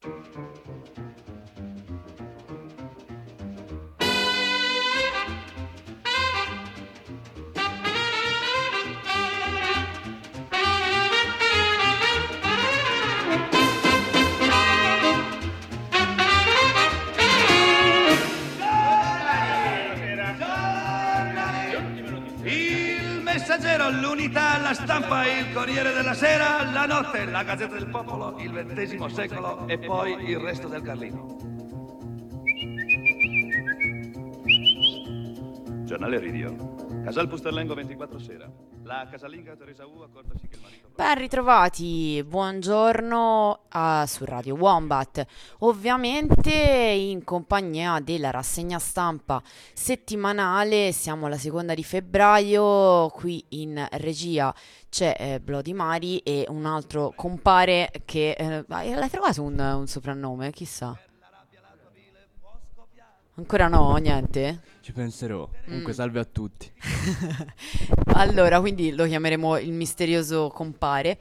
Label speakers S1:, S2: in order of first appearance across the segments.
S1: L'Unità, la Stampa, il Corriere della Sera, la Notte, la Gazzetta del Popolo, il XX secolo e poi il resto del Carlino. Giornale Radio. Casal Pusterlengo 24 Sera. La casalinga Teresa U accortasi che il marito...
S2: Ben ritrovati, buongiorno su Radio Wombat, ovviamente in compagnia della rassegna stampa settimanale. Siamo alla seconda di febbraio, qui in regia c'è Bloody Mari e un altro compare che... l'hai trovato un soprannome? Chissà. Ancora no, niente?
S3: Ci penserò. Comunque salve a tutti.
S2: Allora, quindi lo chiameremo il misterioso compare.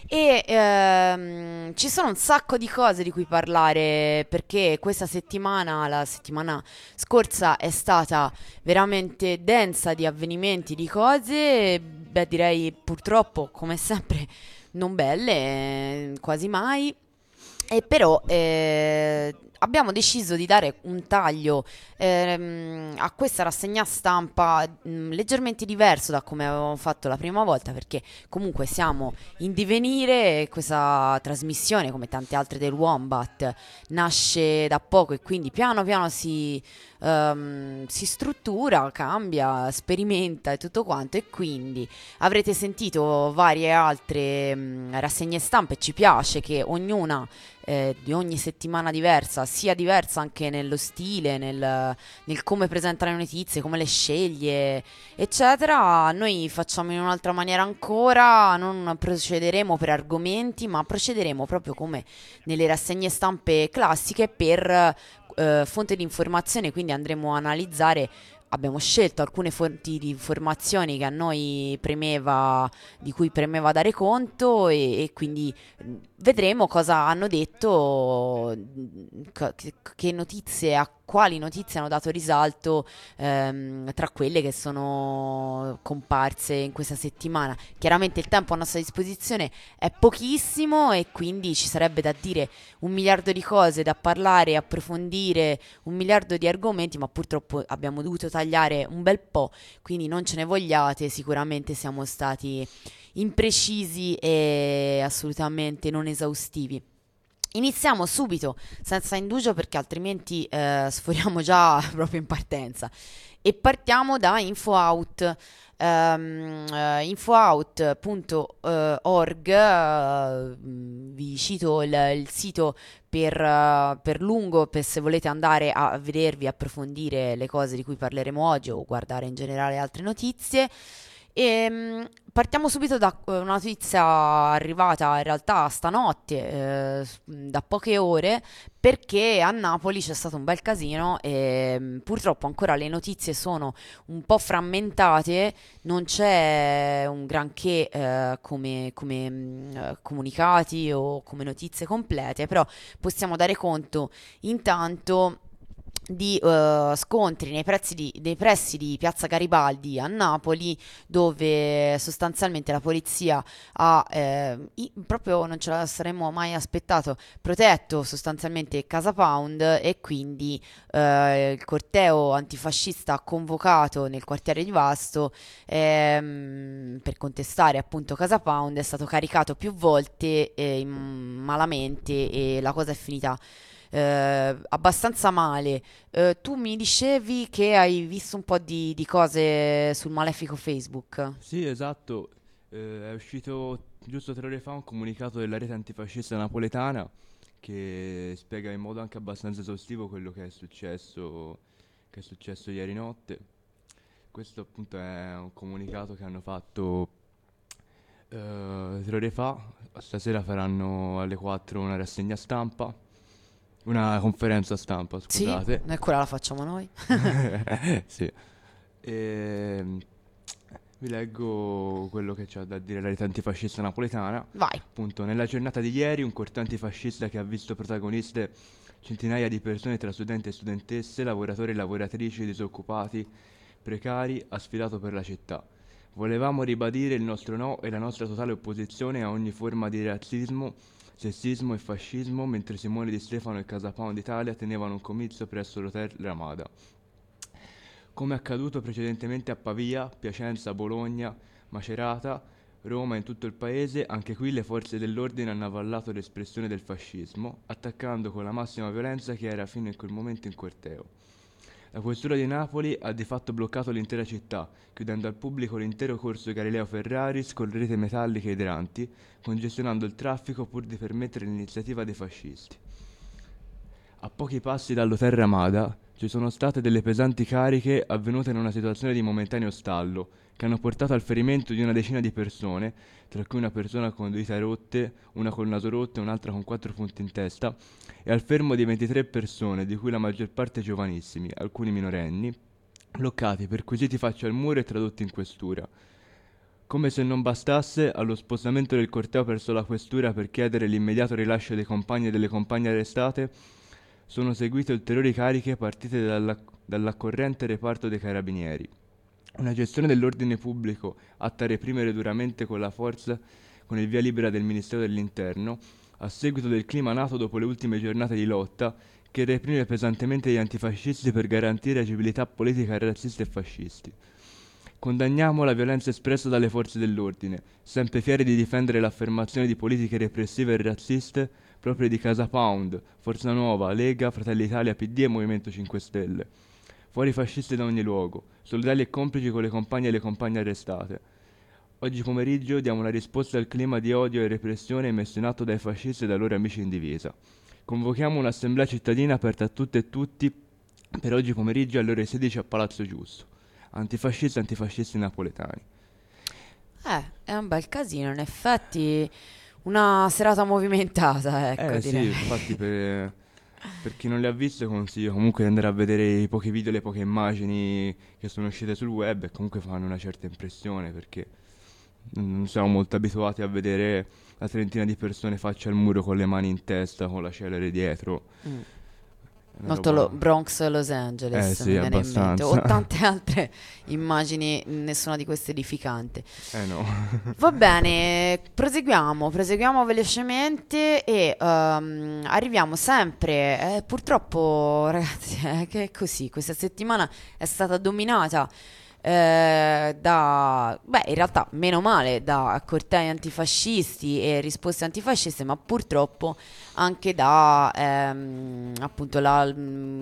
S2: E ci sono un sacco di cose di cui parlare, perché questa settimana, la settimana scorsa, è stata veramente densa di avvenimenti, di cose, beh, direi purtroppo, come sempre, non belle, quasi mai. E però abbiamo deciso di dare un taglio a questa rassegna stampa leggermente diverso da come avevamo fatto la prima volta, perché comunque siamo in divenire e questa trasmissione, come tante altre del Wombat, nasce da poco e quindi piano piano si struttura, cambia, sperimenta e tutto quanto, e quindi avrete sentito varie altre rassegne stampe. Ci piace che ognuna di ogni settimana diversa sia diversa anche nello stile, nel come presenta le notizie, come le sceglie, eccetera. Noi facciamo in un'altra maniera ancora, non procederemo per argomenti, ma procederemo proprio come nelle rassegne stampe classiche per fonte di informazione, quindi andremo a analizzare. Abbiamo scelto alcune fonti di informazioni che a noi premeva, di cui premeva dare conto, e quindi vedremo cosa hanno detto, che notizie, a quali notizie hanno dato risalto tra quelle che sono comparse in questa settimana. Chiaramente il tempo a nostra disposizione è pochissimo e quindi ci sarebbe da dire un miliardo di cose, da parlare, approfondire un miliardo di argomenti, ma purtroppo abbiamo dovuto tagliare un bel po', quindi non ce ne vogliate, sicuramente siamo stati imprecisi e assolutamente non esaustivi. Iniziamo subito, senza indugio, perché altrimenti sforiamo già proprio in partenza. E partiamo da InfoOut. Infoout.org, vi cito il sito per lungo, per se volete andare a vedervi, approfondire le cose di cui parleremo oggi o guardare in generale altre notizie. E partiamo subito da una notizia arrivata in realtà stanotte, da poche ore, perché a Napoli c'è stato un bel casino e purtroppo ancora le notizie sono un po' frammentate, non c'è un granché come comunicati o come notizie complete, però possiamo dare conto intanto di scontri nei pressi di Piazza Garibaldi a Napoli, dove sostanzialmente la polizia ha proprio, non ce la saremmo mai aspettato, protetto sostanzialmente Casa Pound, e quindi il corteo antifascista convocato nel quartiere di Vasto per contestare appunto Casa Pound è stato caricato più volte malamente, e la cosa è finita abbastanza male. Tu mi dicevi che hai visto un po' di cose sul malefico Facebook.
S3: Sì, esatto. È uscito giusto 3 ore fa un comunicato della rete antifascista napoletana che spiega in modo anche abbastanza esaustivo quello che è successo ieri notte. Questo appunto è un comunicato che hanno fatto 3 ore fa. Stasera faranno alle 4 una rassegna stampa. Una conferenza stampa, scusate.
S2: Sì, quella la facciamo noi.
S3: Sì. Vi leggo quello che c'ha da dire la rete antifascista napoletana.
S2: Vai.
S3: Appunto, nella giornata di ieri un corteo antifascista che ha visto protagoniste centinaia di persone tra studenti e studentesse, lavoratori e lavoratrici, disoccupati, precari, ha sfilato per la città. Volevamo ribadire il nostro no e la nostra totale opposizione a ogni forma di razzismo, sessismo e fascismo, mentre Simone Di Stefano e Casa Pound Italia tenevano un comizio presso l'Hotel Ramada. Come accaduto precedentemente a Pavia, Piacenza, Bologna, Macerata, Roma e in tutto il paese, anche qui le forze dell'ordine hanno avallato l'espressione del fascismo, attaccando con la massima violenza chi era fino in quel momento in corteo. La questura di Napoli ha di fatto bloccato l'intera città, chiudendo al pubblico l'intero corso Galileo Ferraris con rete metalliche idranti, congestionando il traffico pur di permettere l'iniziativa dei fascisti. A pochi passi dall'Hotel Ramada ci sono state delle pesanti cariche avvenute in una situazione di momentaneo stallo, che hanno portato al ferimento di una decina di persone, tra cui una persona con 2 dita rotte, una col naso rotto e un'altra con 4 punti in testa, e al fermo di 23 persone, di cui la maggior parte giovanissimi, alcuni minorenni, bloccati, perquisiti faccia al muro e tradotti in questura. Come se non bastasse, allo spostamento del corteo verso la questura per chiedere l'immediato rilascio dei compagni e delle compagne arrestate, sono seguite ulteriori cariche partite dall'accorrente reparto dei carabinieri. Una gestione dell'ordine pubblico atta a reprimere duramente con la forza con il via libera del Ministero dell'Interno, a seguito del clima nato dopo le ultime giornate di lotta, che reprime pesantemente gli antifascisti per garantire agibilità politica ai razzisti e fascisti. Condanniamo la violenza espressa dalle forze dell'ordine, sempre fieri di difendere l'affermazione di politiche repressive e razziste proprie di Casa Pound, Forza Nuova, Lega, Fratelli Italia, PD e Movimento 5 Stelle. Fuori i fascisti da ogni luogo, solidali e complici con le compagne e le compagne arrestate. Oggi pomeriggio diamo una risposta al clima di odio e repressione messo in atto dai fascisti e dai loro amici in divisa. Convochiamo un'assemblea cittadina aperta a tutte e tutti per oggi pomeriggio alle ore 16 a Palazzo Giusto. Antifascisti e antifascisti napoletani.
S2: È un bel casino, in effetti una serata movimentata, ecco,
S3: Sì,
S2: direi.
S3: infatti per chi non le ha viste consiglio comunque di andare a vedere i pochi video, le poche immagini che sono uscite sul web e comunque fanno una certa impressione perché non siamo molto abituati a vedere la trentina di persone faccia al muro con le mani in testa, con la celere dietro.
S2: Molto Bronx Los Angeles,
S3: sì,
S2: mi viene in mente,
S3: abbastanza.
S2: o tante altre immagini, nessuna di queste edificante.
S3: No.
S2: Va bene, proseguiamo velocemente e arriviamo sempre, purtroppo ragazzi, che è così, questa settimana è stata dominata in realtà meno male da cortei antifascisti e risposte antifasciste, ma purtroppo anche da appunto la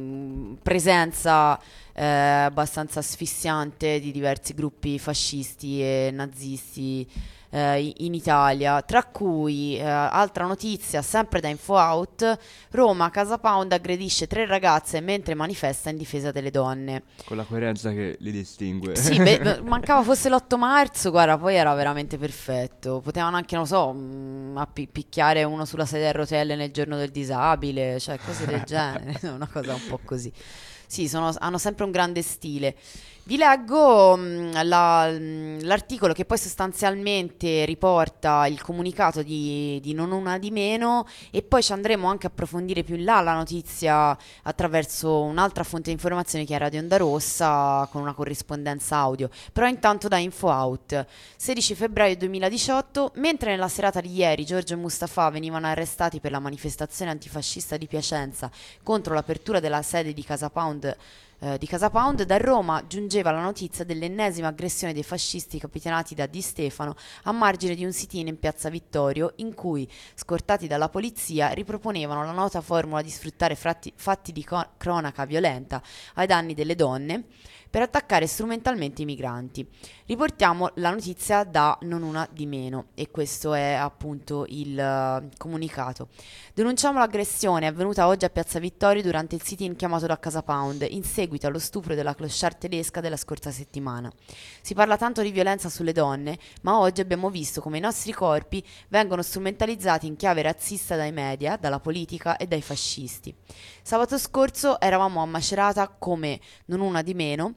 S2: presenza abbastanza asfissiante di diversi gruppi fascisti e nazisti in Italia, tra cui altra notizia sempre da InfoOut: Roma, Casa Pound aggredisce 3 ragazze mentre manifesta in difesa delle donne.
S3: Con la coerenza che li distingue.
S2: Sì, mancava fosse l'8 marzo, guarda, poi era veramente perfetto. Potevano anche, non so, picchiare uno sulla sedia a rotelle nel giorno del disabile, cioè cose del genere, una cosa un po' così. Sì, hanno sempre un grande stile. Vi leggo l'articolo che poi sostanzialmente riporta il comunicato di Non Una Di Meno, e poi ci andremo anche a approfondire più in là la notizia attraverso un'altra fonte di informazione che è Radio Onda Rossa, con una corrispondenza audio. Però intanto da InfoOut, 16 febbraio 2018, mentre nella serata di ieri Giorgio e Mustafa venivano arrestati per la manifestazione antifascista di Piacenza contro l'apertura della sede di Casa Pound, da Roma giungeva la notizia dell'ennesima aggressione dei fascisti capitanati da Di Stefano a margine di un sit-in in Piazza Vittorio, in cui, scortati dalla polizia, riproponevano la nota formula di sfruttare fatti di cronaca violenta ai danni delle donne per attaccare strumentalmente i migranti. Riportiamo la notizia da Non Una Di Meno, e questo è appunto il comunicato. Denunciamo l'aggressione avvenuta oggi a Piazza Vittorio durante il sit-in chiamato da Casa Pound, in seguito allo stupro della clochard tedesca della scorsa settimana. Si parla tanto di violenza sulle donne, ma oggi abbiamo visto come i nostri corpi vengono strumentalizzati in chiave razzista dai media, dalla politica e dai fascisti. Sabato scorso eravamo a Macerata come Non Una Di Meno,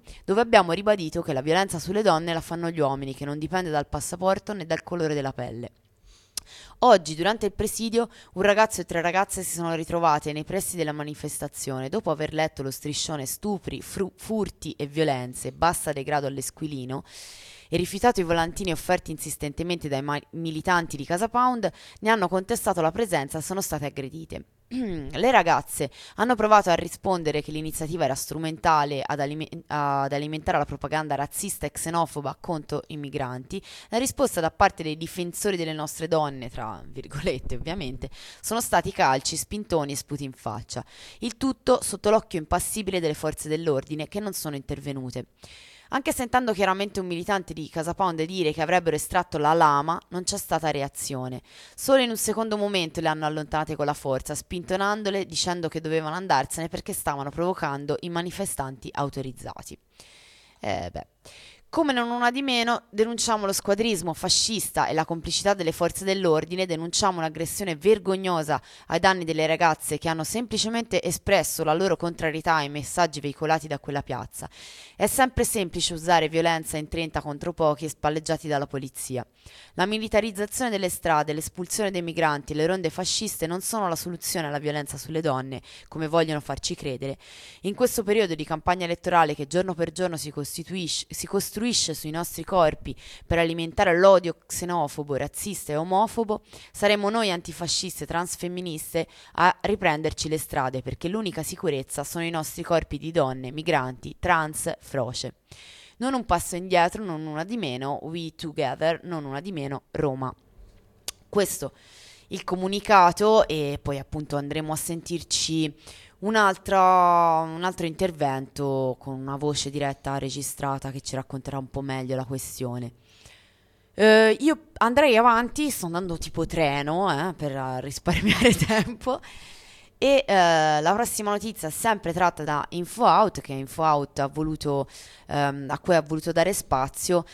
S2: dove abbiamo ribadito che la violenza sulle donne la fanno gli uomini, che non dipende dal passaporto né dal colore della pelle. Oggi, durante il presidio, un ragazzo e 3 ragazze si sono ritrovate nei pressi della manifestazione dopo aver letto lo striscione stupri, furti e violenze, bassa degrado all'Esquilino, e rifiutato i volantini offerti insistentemente dai militanti di Casa Pound. Ne hanno contestato la presenza e sono state aggredite. Le ragazze hanno provato a rispondere che l'iniziativa era strumentale ad alimentare la propaganda razzista e xenofoba contro i migranti. La risposta da parte dei difensori delle nostre donne, tra virgolette ovviamente, sono stati calci, spintoni e sputi in faccia. Il tutto sotto l'occhio impassibile delle forze dell'ordine, che non sono intervenute. Anche sentendo chiaramente un militante di Casa Pound dire che avrebbero estratto la lama, non c'è stata reazione. Solo in un secondo momento le hanno allontanate con la forza, spintonandole, dicendo che dovevano andarsene perché stavano provocando i manifestanti autorizzati. Come non una di meno, denunciamo lo squadrismo fascista e la complicità delle forze dell'ordine, denunciamo un'aggressione vergognosa ai danni delle ragazze che hanno semplicemente espresso la loro contrarietà ai messaggi veicolati da quella piazza. È sempre semplice usare violenza in 30 contro pochi e spalleggiati dalla polizia. La militarizzazione delle strade, l'espulsione dei migranti e le ronde fasciste non sono la soluzione alla violenza sulle donne, come vogliono farci credere. In questo periodo di campagna elettorale che giorno per giorno si costruisce sui nostri corpi per alimentare l'odio xenofobo, razzista e omofobo, saremo noi antifasciste e transfemministe a riprenderci le strade, perché l'unica sicurezza sono i nostri corpi di donne, migranti, trans, froce. Non un passo indietro, non una di meno, We Together, non una di meno, Roma. Questo il comunicato, e poi appunto andremo a sentirci un altro intervento con una voce diretta registrata che ci racconterà un po' meglio la questione. Io andrei avanti, sto andando tipo treno per risparmiare tempo. E la prossima notizia è sempre tratta da InfoOut, che InfoOut ha voluto, a cui ha voluto dare spazio,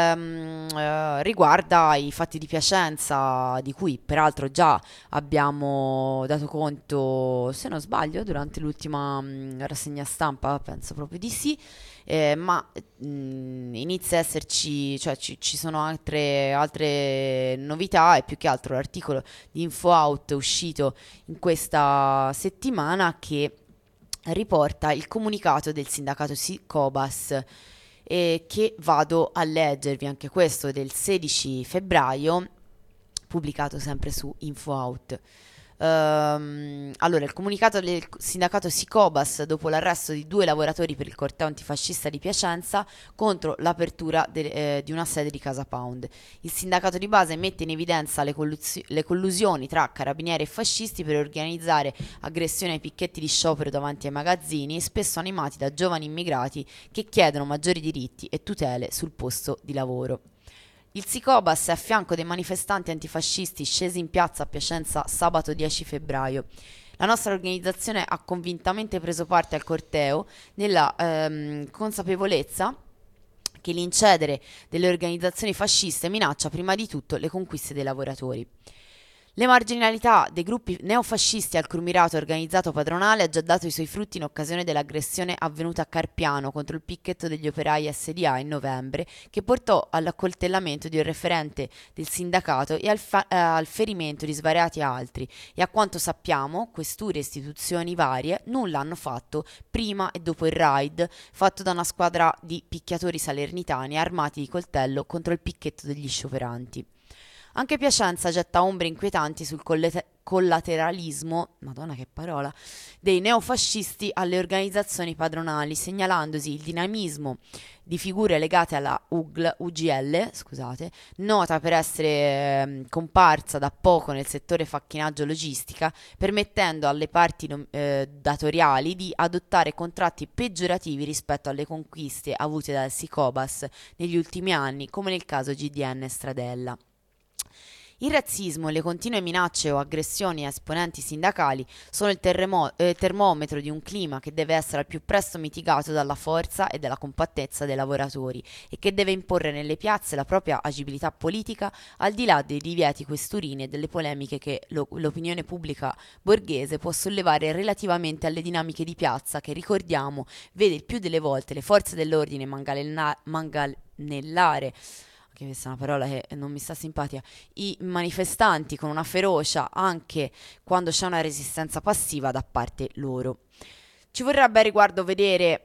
S2: riguarda i fatti di Piacenza, di cui peraltro già abbiamo dato conto, se non sbaglio, durante l'ultima rassegna stampa, penso proprio di sì. Ma inizia a esserci, cioè ci sono altre novità, e più che altro l'articolo di InfoOut uscito in questa settimana che riporta il comunicato del sindacato Cobas, che vado a leggervi, anche questo del 16 febbraio, pubblicato sempre su InfoOut. Allora, il comunicato del sindacato Sicobas dopo l'arresto di 2 lavoratori per il corteo antifascista di Piacenza contro l'apertura di una sede di Casa Pound. Il sindacato di base mette in evidenza le collusioni tra carabinieri e fascisti per organizzare aggressioni ai picchetti di sciopero davanti ai magazzini, spesso animati da giovani immigrati che chiedono maggiori diritti e tutele sul posto di lavoro. Il Sicobas è a fianco dei manifestanti antifascisti scesi in piazza a Piacenza sabato 10 febbraio. La nostra organizzazione ha convintamente preso parte al corteo nella consapevolezza che l'incedere delle organizzazioni fasciste minaccia prima di tutto le conquiste dei lavoratori. Le marginalità dei gruppi neofascisti al crumirato organizzato padronale ha già dato i suoi frutti in occasione dell'aggressione avvenuta a Carpiano contro il picchetto degli operai SDA in novembre, che portò all'accoltellamento di un referente del sindacato e al ferimento di svariati altri, e a quanto sappiamo questure e istituzioni varie nulla hanno fatto prima e dopo il raid fatto da una squadra di picchiatori salernitani armati di coltello contro il picchetto degli scioperanti. Anche Piacenza getta ombre inquietanti sul collateralismo, madonna che parola, dei neofascisti alle organizzazioni padronali, segnalandosi il dinamismo di figure legate alla UGL, nota per essere comparsa da poco nel settore facchinaggio logistica, permettendo alle parti datoriali di adottare contratti peggiorativi rispetto alle conquiste avute dal Sicobas negli ultimi anni, come nel caso GDN Stradella. Il razzismo e le continue minacce o aggressioni a esponenti sindacali sono il termometro di un clima che deve essere al più presto mitigato dalla forza e dalla compattezza dei lavoratori e che deve imporre nelle piazze la propria agibilità politica al di là dei divieti questurini e delle polemiche che l'opinione pubblica borghese può sollevare relativamente alle dinamiche di piazza che, ricordiamo, vede il più delle volte le forze dell'ordine manganellare, che questa è una parola che non mi sta simpatica, i manifestanti con una ferocia anche quando c'è una resistenza passiva da parte loro. Ci vorrebbe a riguardo vedere,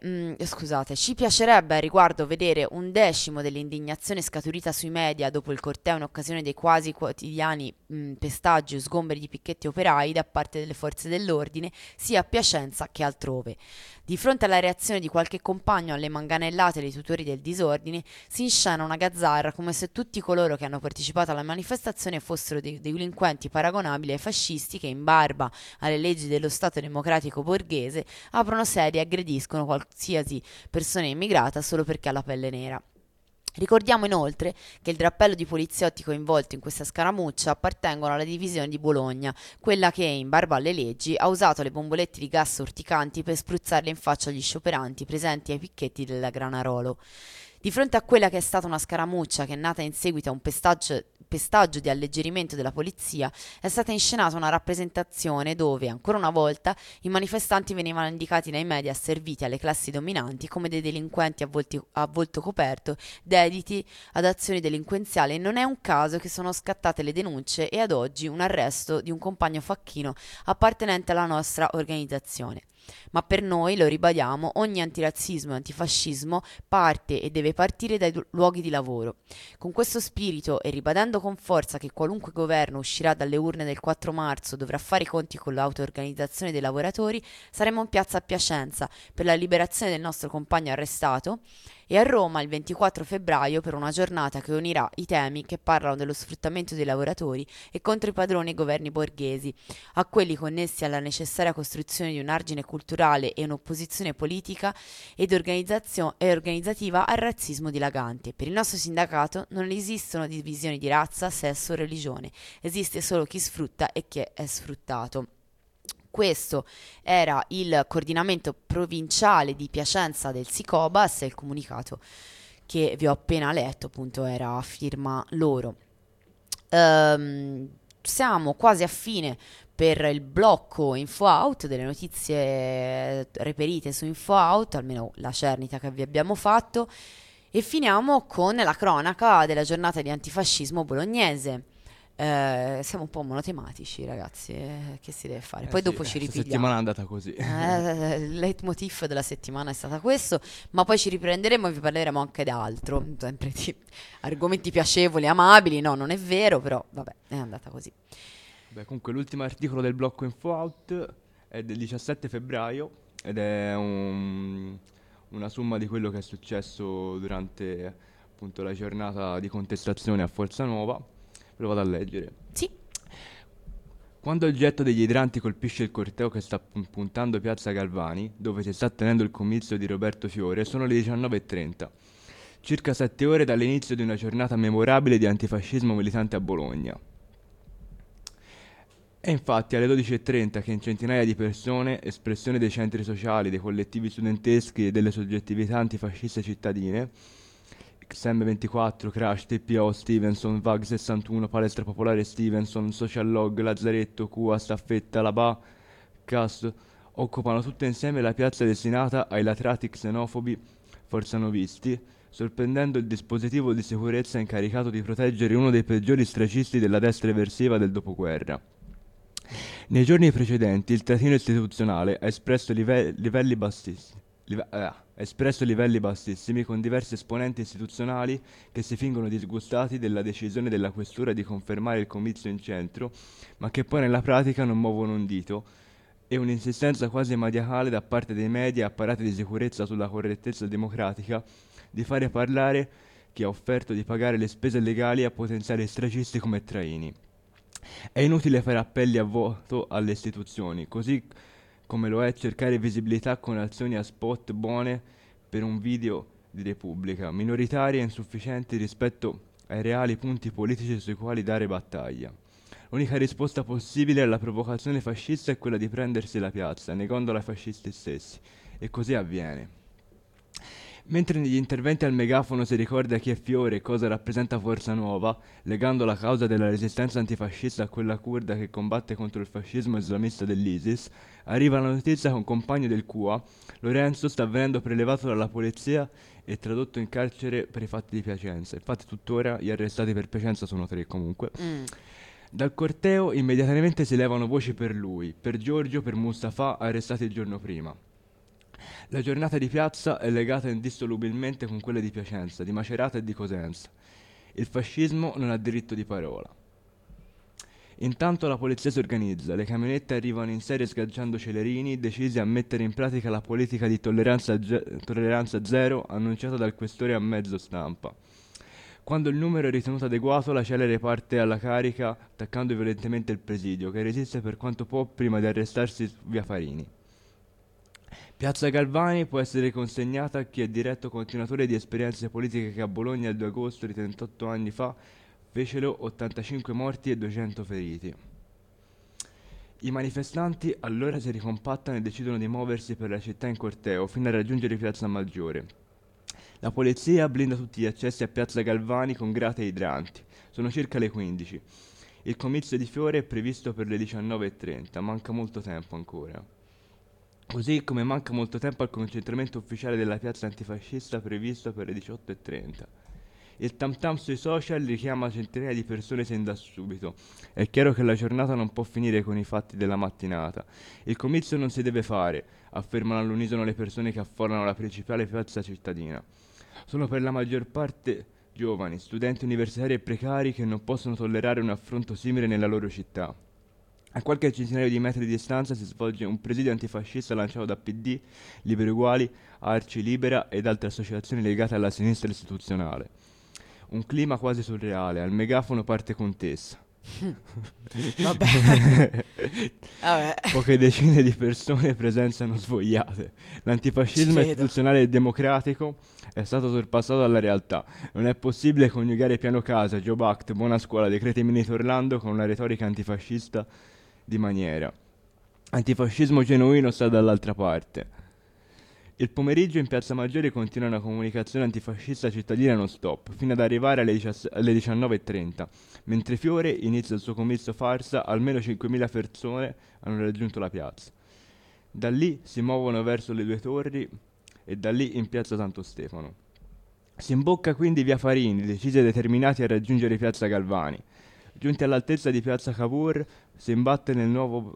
S2: ci piacerebbe a riguardo vedere un decimo dell'indignazione scaturita sui media dopo il corteo in occasione dei quasi quotidiani pestaggi o sgomberi di picchetti operai da parte delle forze dell'ordine, sia a Piacenza che altrove. Di fronte alla reazione di qualche compagno alle manganellate dei tutori del disordine, si inscena una gazzarra come se tutti coloro che hanno partecipato alla manifestazione fossero dei delinquenti paragonabili ai fascisti che, in barba alle leggi dello Stato democratico borghese, aprono sedi e aggrediscono qualsiasi persona immigrata solo perché ha la pelle nera. Ricordiamo inoltre che il drappello di poliziotti coinvolti in questa scaramuccia appartengono alla divisione di Bologna, quella che, in barba alle leggi, ha usato le bombolette di gas urticanti per spruzzarle in faccia agli scioperanti presenti ai picchetti della Granarolo. Di fronte a quella che è stata una scaramuccia che è nata in seguito a un pestaggio di alleggerimento della polizia, è stata inscenata una rappresentazione dove, ancora una volta, i manifestanti venivano indicati dai media asserviti alle classi dominanti come dei delinquenti a volto coperto, dediti ad azioni delinquenziali, e non è un caso che sono scattate le denunce e ad oggi un arresto di un compagno facchino appartenente alla nostra organizzazione. Ma per noi, lo ribadiamo, ogni antirazzismo e antifascismo parte e deve partire dai luoghi di lavoro. Con questo spirito e ribadendo con forza che qualunque governo uscirà dalle urne del 4 marzo dovrà fare i conti con l'auto-organizzazione dei lavoratori, saremo in piazza a Piacenza per la liberazione del nostro compagno arrestato e a Roma il 24 febbraio per una giornata che unirà i temi che parlano dello sfruttamento dei lavoratori e contro i padroni e governi borghesi, a quelli connessi alla necessaria costruzione di un argine culturale e un'opposizione politica ed organizzativa al razzismo dilagante. Per il nostro sindacato non esistono divisioni di razza, sesso o religione, esiste solo chi sfrutta e chi è sfruttato. Questo era il coordinamento provinciale di Piacenza del Sicobas e il comunicato che vi ho appena letto appunto era a firma loro. Siamo quasi a fine per il blocco Info Out delle notizie reperite su Info Out, almeno la cernita che vi abbiamo fatto, e finiamo con la cronaca della giornata di antifascismo bolognese. Siamo un po' monotematici, ragazzi, che si deve fare? Poi dopo ci
S3: questa
S2: ripigliamo.
S3: settimana è andata così.
S2: Il leitmotiv della settimana è stata questo, ma poi ci riprenderemo e vi parleremo anche d'altro, sempre di argomenti piacevoli, amabili. No, non è vero, però vabbè, è andata così.
S3: Beh, comunque l'ultimo articolo del blocco Info Out è del 17 febbraio ed è una somma di quello che è successo durante appunto la giornata di contestazione a Forza Nuova. Ve lo vado a leggere.
S2: Sì.
S3: Quando il getto degli idranti colpisce il corteo che sta puntando Piazza Galvani, dove si sta tenendo il comizio di Roberto Fiore, sono le 19:30. Circa 7 ore dall'inizio di una giornata memorabile di antifascismo militante a Bologna. È infatti alle 12:30 che in centinaia di persone, espressione dei centri sociali, dei collettivi studenteschi e delle soggettività antifasciste cittadine, XM24, Crash, TPO, Stevenson, VAG 61, Palestra Popolare Stevenson, Social Log, Lazzaretto, Cua, Staffetta, Labà, Cast, occupano tutte insieme la piazza destinata ai latrati xenofobi forzanovisti, sorprendendo il dispositivo di sicurezza incaricato di proteggere uno dei peggiori stracisti della destra eversiva del dopoguerra. Nei giorni precedenti il teatrino istituzionale ha espresso livelli bassissimi con diversi esponenti istituzionali che si fingono disgustati della decisione della questura di confermare il comizio in centro, ma che poi nella pratica non muovono un dito, e un'insistenza quasi maniacale da parte dei media e apparati di sicurezza sulla correttezza democratica di fare parlare chi ha offerto di pagare le spese legali a potenziali stracisti come traini. È inutile fare appelli a voto alle istituzioni, così come lo è cercare visibilità con azioni a spot buone per un video di Repubblica, minoritarie e insufficienti rispetto ai reali punti politici sui quali dare battaglia. L'unica risposta possibile alla provocazione fascista è quella di prendersi la piazza, negandola ai fascisti stessi. E così avviene. Mentre negli interventi al megafono si ricorda chi è Fiore e cosa rappresenta Forza Nuova, legando la causa della resistenza antifascista a quella curda che combatte contro il fascismo islamista dell'ISIS, arriva la notizia che un compagno del QA, Lorenzo, sta venendo prelevato dalla polizia e tradotto in carcere per i fatti di Piacenza. Infatti tuttora gli arrestati per Piacenza sono 3 comunque. Dal corteo immediatamente si levano voci per lui, per Giorgio, per Mustafa, arrestati il giorno prima. La giornata di piazza è legata indissolubilmente con quella di Piacenza, di Macerata e di Cosenza. Il fascismo non ha diritto di parola. Intanto la polizia si organizza, le camionette arrivano in serie sgaggiando Celerini, decisi a mettere in pratica la politica di tolleranza zero annunciata dal questore a mezzo stampa. Quando il numero è ritenuto adeguato, la celere parte alla carica attaccando violentemente il presidio, che resiste per quanto può prima di arrestarsi via Farini. Piazza Galvani può essere consegnata a chi è diretto continuatore di esperienze politiche che a Bologna il 2 agosto di 38 anni fa fecero 85 morti e 200 feriti. I manifestanti allora si ricompattano e decidono di muoversi per la città in corteo fino a raggiungere Piazza Maggiore. La polizia blinda tutti gli accessi a Piazza Galvani con grate e idranti. Sono circa le 15. Il comizio di Fiore è previsto per le 19:30, manca molto tempo ancora. Così come manca molto tempo al concentramento ufficiale della piazza antifascista previsto per le 18:30. Il tam tam sui social richiama centinaia di persone sin da subito. È chiaro che la giornata non può finire con i fatti della mattinata. Il comizio non si deve fare, affermano all'unisono le persone che affollano la principale piazza cittadina. Sono per la maggior parte giovani, studenti universitari e precari che non possono tollerare un affronto simile nella loro città. A qualche centinaio di metri di distanza si svolge un presidio antifascista lanciato da PD, Liberi Uguali, Arci Libera ed altre associazioni legate alla sinistra istituzionale. Un clima quasi surreale, al megafono parte Contessa.
S2: Vabbè.
S3: Poche decine di persone presenziano svogliate. L'antifascismo istituzionale e democratico è stato sorpassato dalla realtà. Non è possibile coniugare piano casa, Job Act, buona scuola, decreti Minito Orlando con una retorica antifascista di maniera. Antifascismo genuino sta dall'altra parte. Il pomeriggio in Piazza Maggiore continua una comunicazione antifascista cittadina non stop, fino ad arrivare alle 19:30. Mentre Fiore inizia il suo comizio farsa, almeno 5.000 persone hanno raggiunto la piazza. Da lì si muovono verso le 2 torri e da lì in Piazza Santo Stefano. Si imbocca quindi via Farini, decisi e determinati a raggiungere Piazza Galvani. Giunti all'altezza di Piazza Cavour, si imbatte nel nuovo...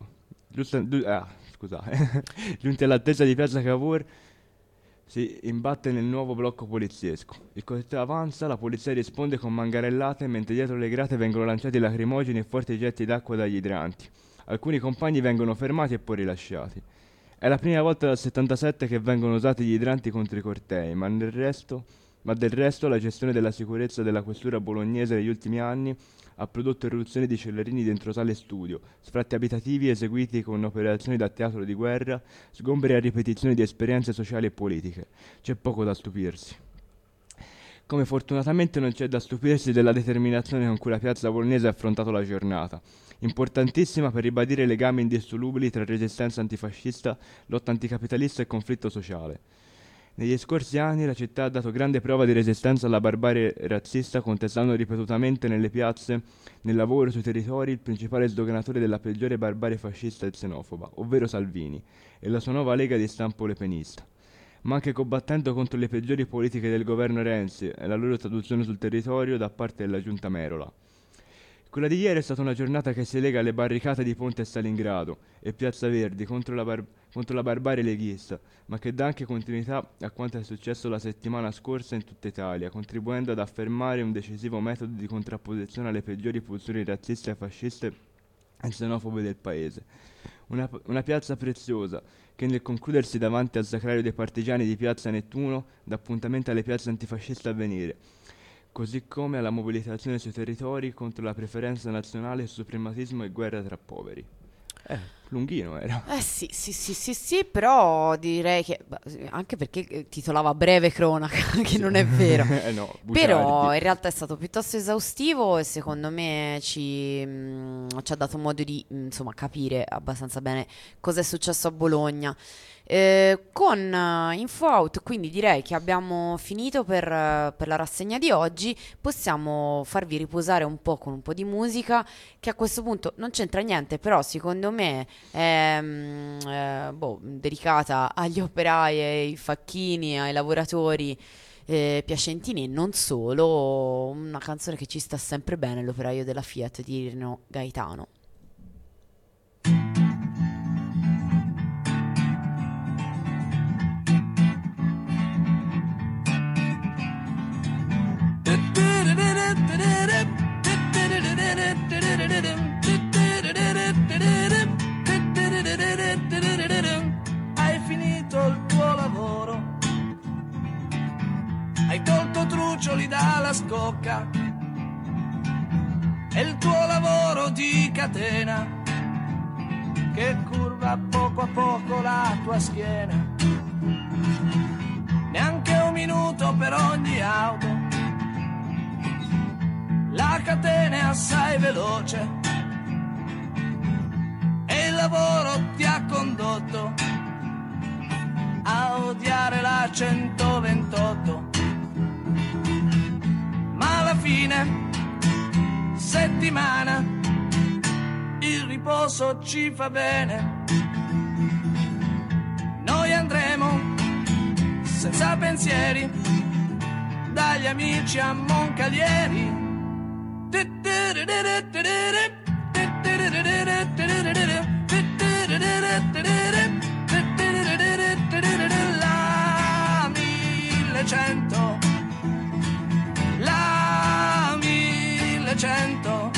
S3: Giunti all'altezza di Piazza Cavour, si imbatte nel nuovo blocco poliziesco. Il corteo avanza, la polizia risponde con mangarellate, mentre dietro le grate vengono lanciati lacrimogeni e forti getti d'acqua dagli idranti. Alcuni compagni vengono fermati e poi rilasciati. È la prima volta dal 77 che vengono usati gli idranti contro i cortei, ma del resto la gestione della sicurezza della questura bolognese negli ultimi anni ha prodotto irruzioni di Cellarini dentro sale studio, sfratti abitativi eseguiti con operazioni da teatro di guerra, sgomberi a ripetizione di esperienze sociali e politiche. C'è poco da stupirsi. Come fortunatamente non c'è da stupirsi della determinazione con cui la piazza bolognese ha affrontato la giornata, importantissima per ribadire i legami indissolubili tra resistenza antifascista, lotta anticapitalista e conflitto sociale. Negli scorsi anni la città ha dato grande prova di resistenza alla barbarie razzista, contestando ripetutamente nelle piazze, nel lavoro, sui territori, il principale sdoganatore della peggiore barbarie fascista e xenofoba, ovvero Salvini, e la sua nuova lega di stampo lepenista, ma anche combattendo contro le peggiori politiche del governo Renzi e la loro traduzione sul territorio da parte della giunta Merola. Quella di ieri è stata una giornata che si lega alle barricate di Ponte e Stalingrado e Piazza Verdi contro la barbarie leghista, ma che dà anche continuità a quanto è successo la settimana scorsa in tutta Italia, contribuendo ad affermare un decisivo metodo di contrapposizione alle peggiori pulsioni razziste, fasciste e xenofobe del paese. Una piazza preziosa che nel concludersi davanti al sacrario dei partigiani di Piazza Nettuno dà appuntamento alle piazze antifasciste a venire, così come alla mobilitazione sui territori contro la preferenza nazionale, suprematismo e guerra tra poveri. Lunghino era.
S2: Sì, sì, sì, sì, sì, però direi che anche perché titolava Breve cronaca, che non è vero.
S3: No,
S2: Però
S3: bugiardi.
S2: in realtà è stato piuttosto esaustivo e secondo me ci ha dato modo di insomma capire abbastanza bene cosa è successo a Bologna. Con Info Out, quindi direi che abbiamo finito per la rassegna di oggi. Possiamo farvi riposare un po' con un po' di musica, che a questo punto non c'entra niente, però secondo me è dedicata agli operai, ai facchini, ai lavoratori piacentini e non solo. Una canzone che ci sta sempre bene, L'operaio della Fiat di Rino Gaetano.
S4: Hai finito il tuo lavoro, hai tolto truccioli dalla scocca e il tuo lavoro di catena che curva poco a poco la tua schiena. Neanche un minuto per ogni auto, la catena è assai veloce e il lavoro ti ha condotto a odiare la 128. Ma alla fine settimana il riposo ci fa bene. Noi andremo senza pensieri dagli amici a Moncalieri. La 1100, la 1100.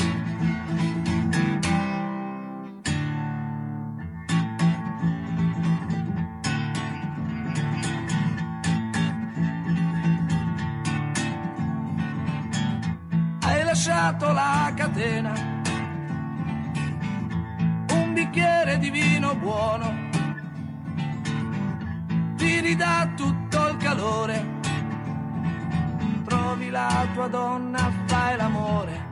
S4: Hai lasciato la catena, un bicchiere di vino buono ti ridà tutto il calore. Trovi la tua donna, fai l'amore.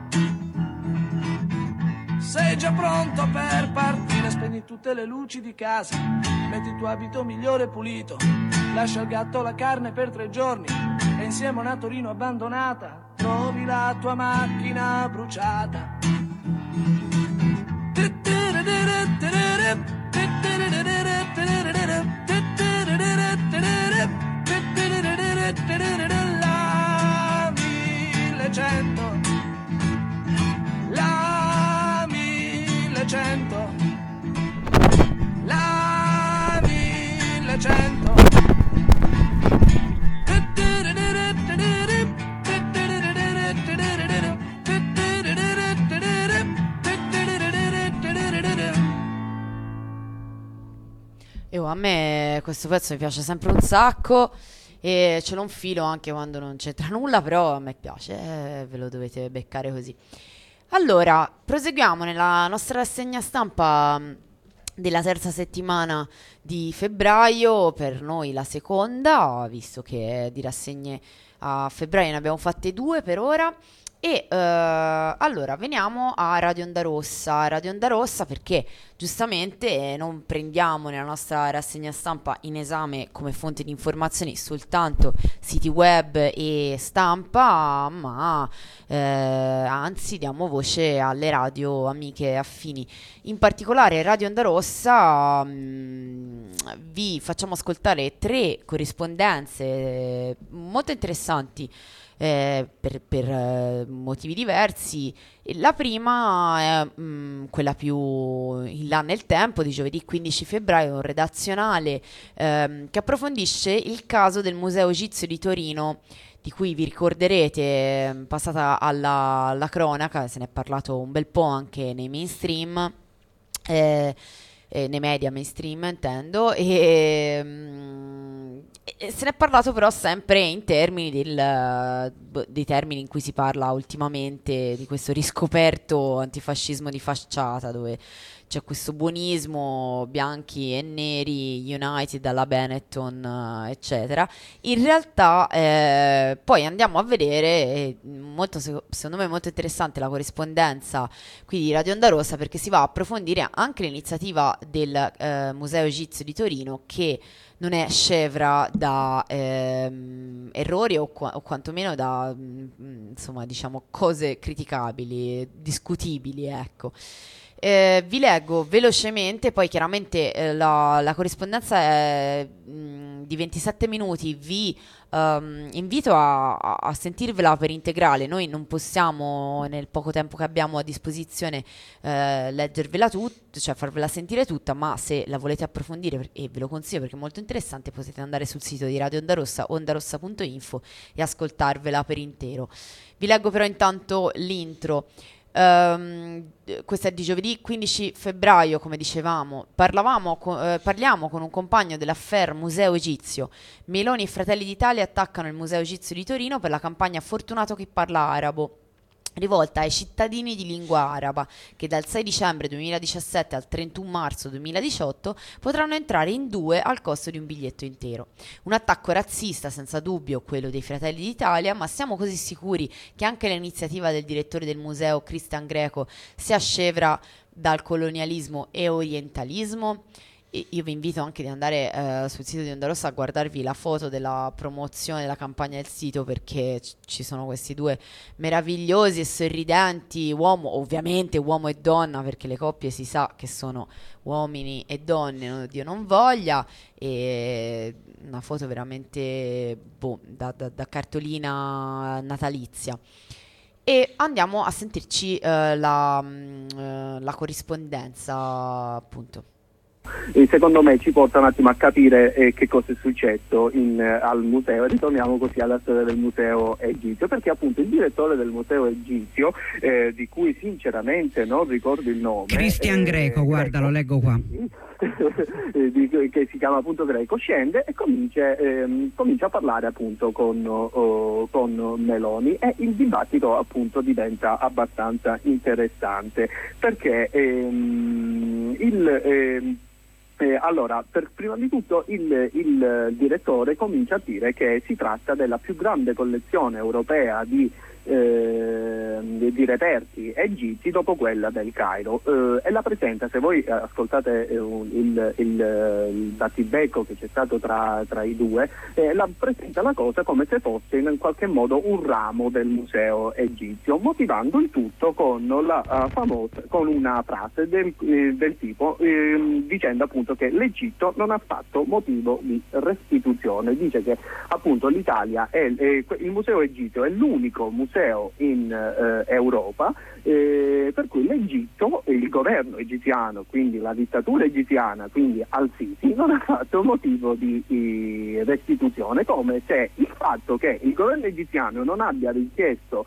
S4: Sei già pronto per partire, spegni tutte le luci di casa, metti il tuo abito migliore e pulito, lascia al gatto la carne per 3 giorni e insieme a una Torino abbandonata trovi la tua macchina bruciata. La 1100, la 1100, la 1100.
S2: A me questo pezzo mi piace sempre un sacco e ce l'ho un filo anche quando non c'entra nulla, però a me piace, ve lo dovete beccare così. Allora, proseguiamo nella nostra rassegna stampa della terza settimana di febbraio, per noi la seconda, visto che di rassegne a febbraio ne abbiamo fatte 2 per ora. E allora veniamo a Radio Onda Rossa. Radio Onda Rossa perché giustamente non prendiamo nella nostra rassegna stampa in esame come fonte di informazioni soltanto siti web e stampa, ma anzi diamo voce alle radio amiche e affini. In particolare Radio Onda Rossa vi facciamo ascoltare 3 corrispondenze molto interessanti per motivi diversi. La prima è quella più in là nel tempo, di giovedì 15 febbraio, un redazionale che approfondisce il caso del Museo Egizio di Torino, di cui vi ricorderete, passata alla cronaca, se ne è parlato un bel po' anche nei mainstream, nei media mainstream intendo, e e se ne è parlato però sempre in termini dei termini in cui si parla ultimamente di questo riscoperto antifascismo di facciata, dove c'è questo buonismo, bianchi e neri, United alla Benetton, eccetera. In realtà poi andiamo a vedere, secondo me molto interessante la corrispondenza qui di Radio Onda Rossa, perché si va a approfondire anche l'iniziativa del Museo Egizio di Torino, che non è scevra da errori o quantomeno da insomma, diciamo, cose criticabili, discutibili, ecco. Vi leggo velocemente, poi chiaramente la corrispondenza è di 27 minuti, vi invito a sentirvela per integrale. Noi non possiamo, nel poco tempo che abbiamo a disposizione, leggervela tutta, cioè farvela sentire tutta, ma se la volete approfondire, e ve lo consiglio perché è molto interessante, potete andare sul sito di Radio Onda Rossa, ondarossa.info, e ascoltarvela per intero. Vi leggo però intanto l'intro. Questa è di giovedì 15 febbraio, come dicevamo. Parliamo con un compagno dell'affaire Museo Egizio. Meloni e Fratelli d'Italia attaccano il Museo Egizio di Torino per la campagna Fortunato chi parla arabo, rivolta ai cittadini di lingua araba, che dal 6 dicembre 2017 al 31 marzo 2018 potranno entrare in 2 al costo di un biglietto intero. Un attacco razzista, senza dubbio, quello dei Fratelli d'Italia, ma siamo così sicuri che anche l'iniziativa del direttore del museo, Cristian Greco, sia scevra dal colonialismo e orientalismo? Io vi invito anche di andare sul sito di Onda Rossa a guardarvi la foto della promozione della campagna del sito, perché ci sono questi 2 meravigliosi e sorridenti ovviamente uomo e donna, perché le coppie si sa che sono uomini e donne, Dio non voglia, e una foto veramente da cartolina natalizia. E andiamo a sentirci la corrispondenza, appunto.
S5: Secondo me ci porta un attimo a capire che cosa è successo al museo, e ritorniamo così alla storia del museo egizio, perché appunto il direttore del museo egizio, di cui sinceramente non ricordo il nome,
S6: Cristian Greco, guarda, lo leggo qua,
S5: che si chiama appunto Greco, scende e comincia a parlare appunto con Meloni, e il dibattito appunto diventa abbastanza interessante, perché allora, prima di tutto il direttore comincia a dire che si tratta della più grande collezione europea di reperti egizi dopo quella del Cairo, e la presenta, se voi ascoltate il battibecco che c'è stato tra i due, la presenta la cosa come se fosse in qualche modo un ramo del museo egizio, motivando il tutto con con una frase del tipo, dicendo appunto che l'Egitto non ha fatto motivo di restituzione. Dice che appunto l'Italia il museo egizio è l'unico museo in Europa, per cui l'Egitto, il governo egiziano, quindi la dittatura egiziana, quindi Al-Sisi, non ha fatto motivo di restituzione, come se il fatto che il governo egiziano non abbia richiesto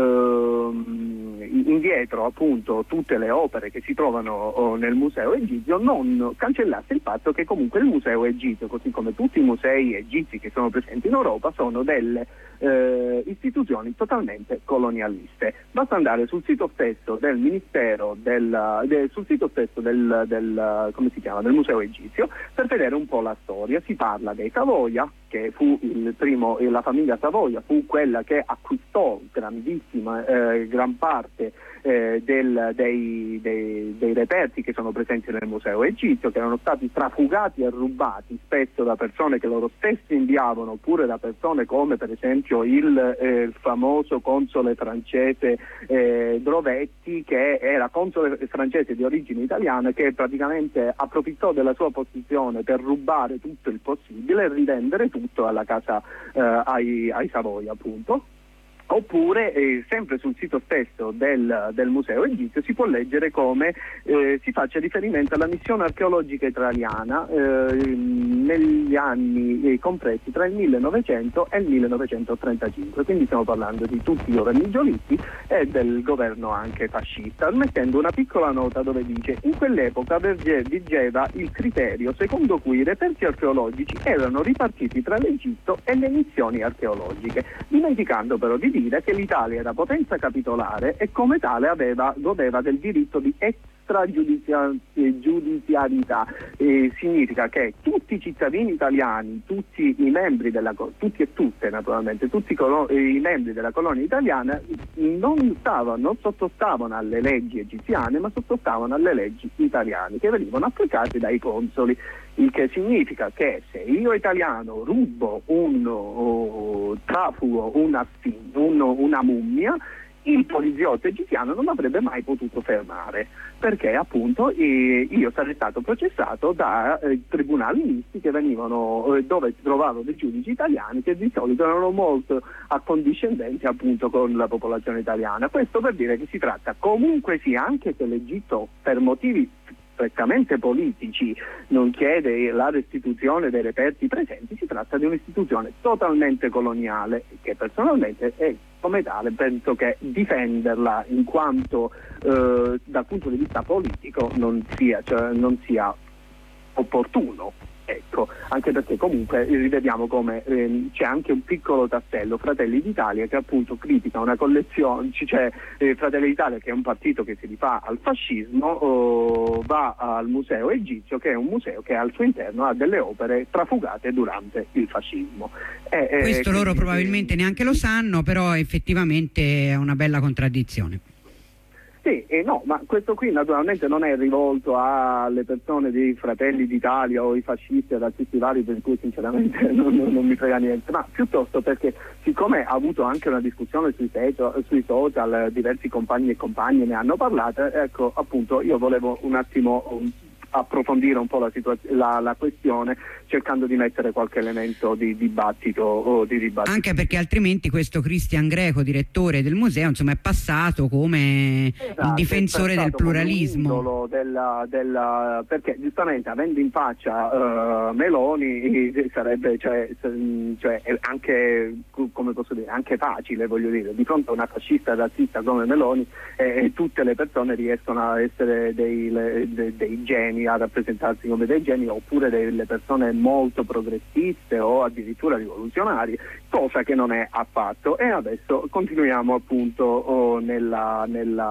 S5: indietro appunto tutte le opere che si trovano nel museo egizio non cancellasse il fatto che comunque il museo egizio, così come tutti i musei egizi che sono presenti in Europa, sono delle istituzioni totalmente colonialiste. Basta andare sul sito stesso del ministero sul sito stesso del come si chiama, del museo egizio, per vedere un po' la storia. Si parla dei Savoia, che fu la famiglia Savoia fu quella che acquistò gran parte dei reperti che sono presenti nel museo egizio, che erano stati trafugati e rubati spesso da persone che loro stessi inviavano, oppure da persone come per esempio il famoso console francese Drovetti, che era console francese di origine italiana, che praticamente approfittò della sua posizione per rubare tutto il possibile e rivendere tutto alla casa ai Savoia appunto. Oppure, sempre sul sito stesso del Museo Egizio, si può leggere come si faccia riferimento alla missione archeologica italiana negli anni compresi tra il 1900 e il 1935. Quindi stiamo parlando di tutti i governi giolitti e del governo anche fascista, mettendo una piccola nota dove dice: in quell'epoca vigeva il criterio secondo cui i reperti archeologici erano ripartiti tra l'Egitto e le missioni archeologiche, dimenticando però di dire che l'Italia era potenza capitolare e come tale godeva del diritto di extragiudizialità. Significa che tutti i cittadini italiani, tutti i membri tutti e tutte naturalmente, tutti i membri della colonia italiana non sottostavano alle leggi egiziane, ma sottostavano alle leggi italiane che venivano applicate dai consoli. Il che significa che se io italiano rubo trafugo una mummia, il poliziotto egiziano non avrebbe mai potuto fermare, perché appunto io sarei stato processato da tribunali misti che venivano dove si trovavano dei giudici italiani che di solito erano molto accondiscendenti appunto con la popolazione italiana. Questo per dire che si tratta comunque sia, anche se l'Egitto per motivi strettamente politici non chiede la restituzione dei reperti presenti, si tratta di un'istituzione totalmente coloniale che personalmente è come tale penso che difenderla in quanto dal punto di vista politico non sia opportuno. Ecco, anche perché comunque rivediamo come c'è anche un piccolo tassello, Fratelli d'Italia, che appunto critica una collezione, c'è Fratelli d'Italia che è un partito che si rifà al fascismo, va al Museo Egizio, che è un museo che al suo interno ha delle opere trafugate durante il fascismo.
S6: Questo loro probabilmente neanche lo sanno, però effettivamente è una bella contraddizione.
S5: Sì, no, ma questo qui naturalmente non è rivolto alle persone dei Fratelli d'Italia o i fascisti o razzisti vari, per cui sinceramente non mi frega niente, ma piuttosto perché siccome ha avuto anche una discussione sui social, diversi compagni e compagne ne hanno parlato, ecco appunto io volevo un attimo approfondire un po' la questione, cercando di mettere qualche elemento di dibattito.
S6: Anche perché altrimenti questo Cristian Greco, direttore del museo, insomma è passato come il difensore del pluralismo.
S5: Perché giustamente avendo in faccia Meloni sarebbe anche, come posso dire, anche facile, voglio dire, di fronte a una fascista razzista come Meloni tutte le persone riescono a essere dei geni, a rappresentarsi come dei geni, oppure delle persone molto progressiste o addirittura rivoluzionarie, cosa che non è affatto. E adesso continuiamo appunto nella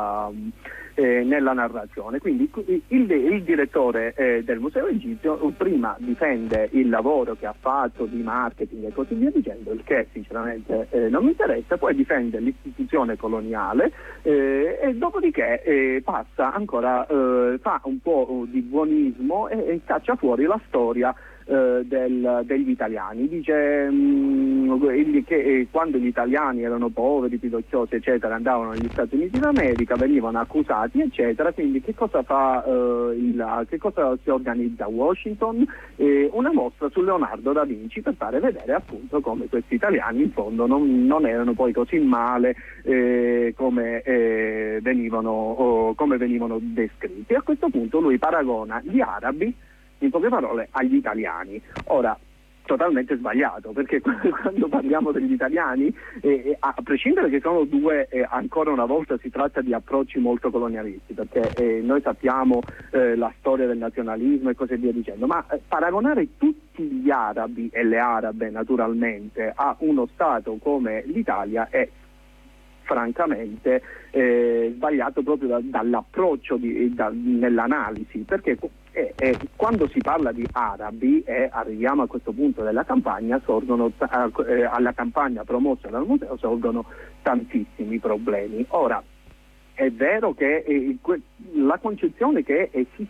S5: narrazione. Quindi il direttore del Museo Egizio prima difende il lavoro che ha fatto di marketing e così via dicendo, il che sinceramente non mi interessa, poi difende l'istituzione coloniale e dopodiché passa ancora, fa un po' di buonismo e caccia fuori la storia degli italiani. Dice che quando gli italiani erano poveri, pidocchiosi eccetera, andavano negli Stati Uniti d'America, venivano accusati eccetera, quindi che cosa fa che cosa si organizza a Washington? Una mostra su Leonardo da Vinci, per fare vedere appunto come questi italiani in fondo non erano poi così male come venivano descritti. A questo punto lui paragona gli arabi, in poche parole, agli italiani. Ora, totalmente sbagliato, perché quando parliamo degli italiani, a prescindere che sono due, ancora una volta si tratta di approcci molto colonialisti, perché noi sappiamo la storia del nazionalismo e così via dicendo, ma paragonare tutti gli arabi e le arabe naturalmente a uno Stato come l'Italia è francamente sbagliato proprio dall'approccio nell'analisi, perché quando si parla di arabi e arriviamo a questo punto della campagna, alla campagna promossa dal museo sorgono tantissimi problemi. Ora, è vero che la concezione che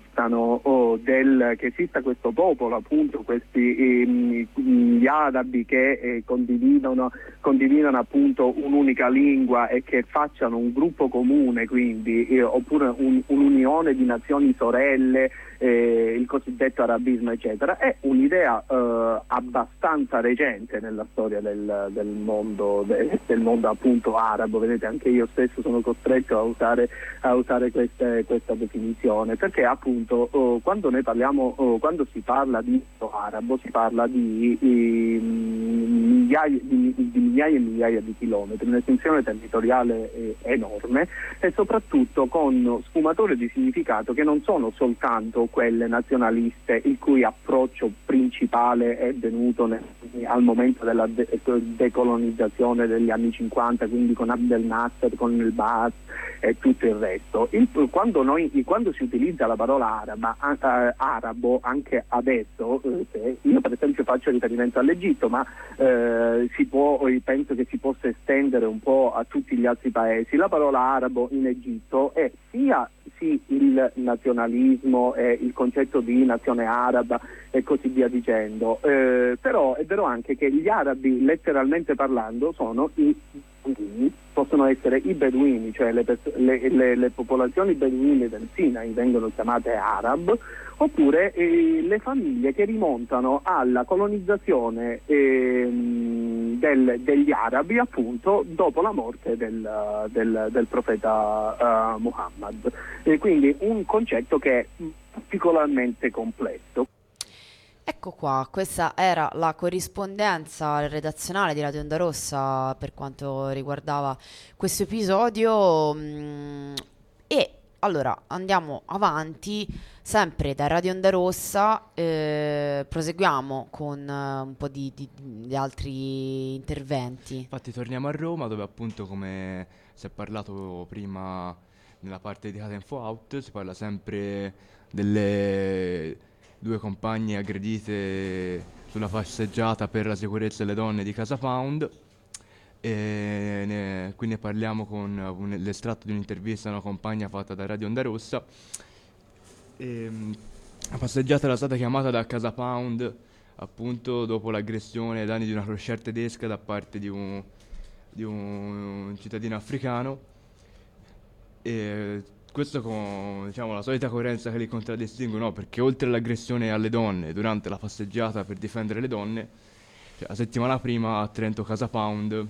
S5: che esista questo popolo, appunto questi gli arabi che condividono appunto un'unica lingua e che facciano un gruppo comune, quindi oppure un'unione di nazioni sorelle, il cosiddetto arabismo eccetera, è un'idea abbastanza recente nella storia del mondo appunto arabo. Vedete, anche io stesso sono costretto a usare questa definizione, perché appunto quando noi parliamo, quando si parla di arabo, si parla di migliaia e migliaia di chilometri, un'estensione territoriale enorme, e soprattutto con sfumature di significato che non sono soltanto quelle nazionaliste, il cui approccio principale è venuto al momento della decolonizzazione degli anni 50, quindi con Abdel Nasser, con il Baath e tutto il resto. Quando si utilizza la parola arabo anche adesso, io per esempio faccio riferimento all'Egitto, ma penso che si possa estendere un po' a tutti gli altri paesi. La parola arabo in Egitto è sia il nazionalismo e il concetto di nazione araba e così via dicendo, però è vero anche che gli arabi, letteralmente parlando, possono essere i beduini, cioè le popolazioni beduine del Sinai vengono chiamate arab, oppure le famiglie che rimontano alla colonizzazione degli arabi, appunto dopo la morte del profeta Muhammad. Quindi un concetto che è particolarmente complesso.
S2: Ecco qua, questa era la corrispondenza redazionale di Radio Onda Rossa per quanto riguardava questo episodio. E allora andiamo avanti, sempre da Radio Onda Rossa, proseguiamo con un po' di altri interventi.
S3: Infatti torniamo a Roma, dove appunto, come si è parlato prima nella parte dedicata a Info Out, si parla sempre delle 2 compagne aggredite sulla passeggiata per la sicurezza delle donne di Casa Pound. Qui ne parliamo con l'estratto di un'intervista a una compagna fatta da Radio Onda Rossa. La passeggiata era stata chiamata da Casa Pound appunto dopo l'aggressione ai danni di una crociera tedesca da parte di un cittadino africano, e questo con, diciamo, la solita coerenza che li contraddistingue, no? Perché oltre all'aggressione alle donne durante la passeggiata per difendere le donne, cioè, la settimana prima a Trento Casa Pound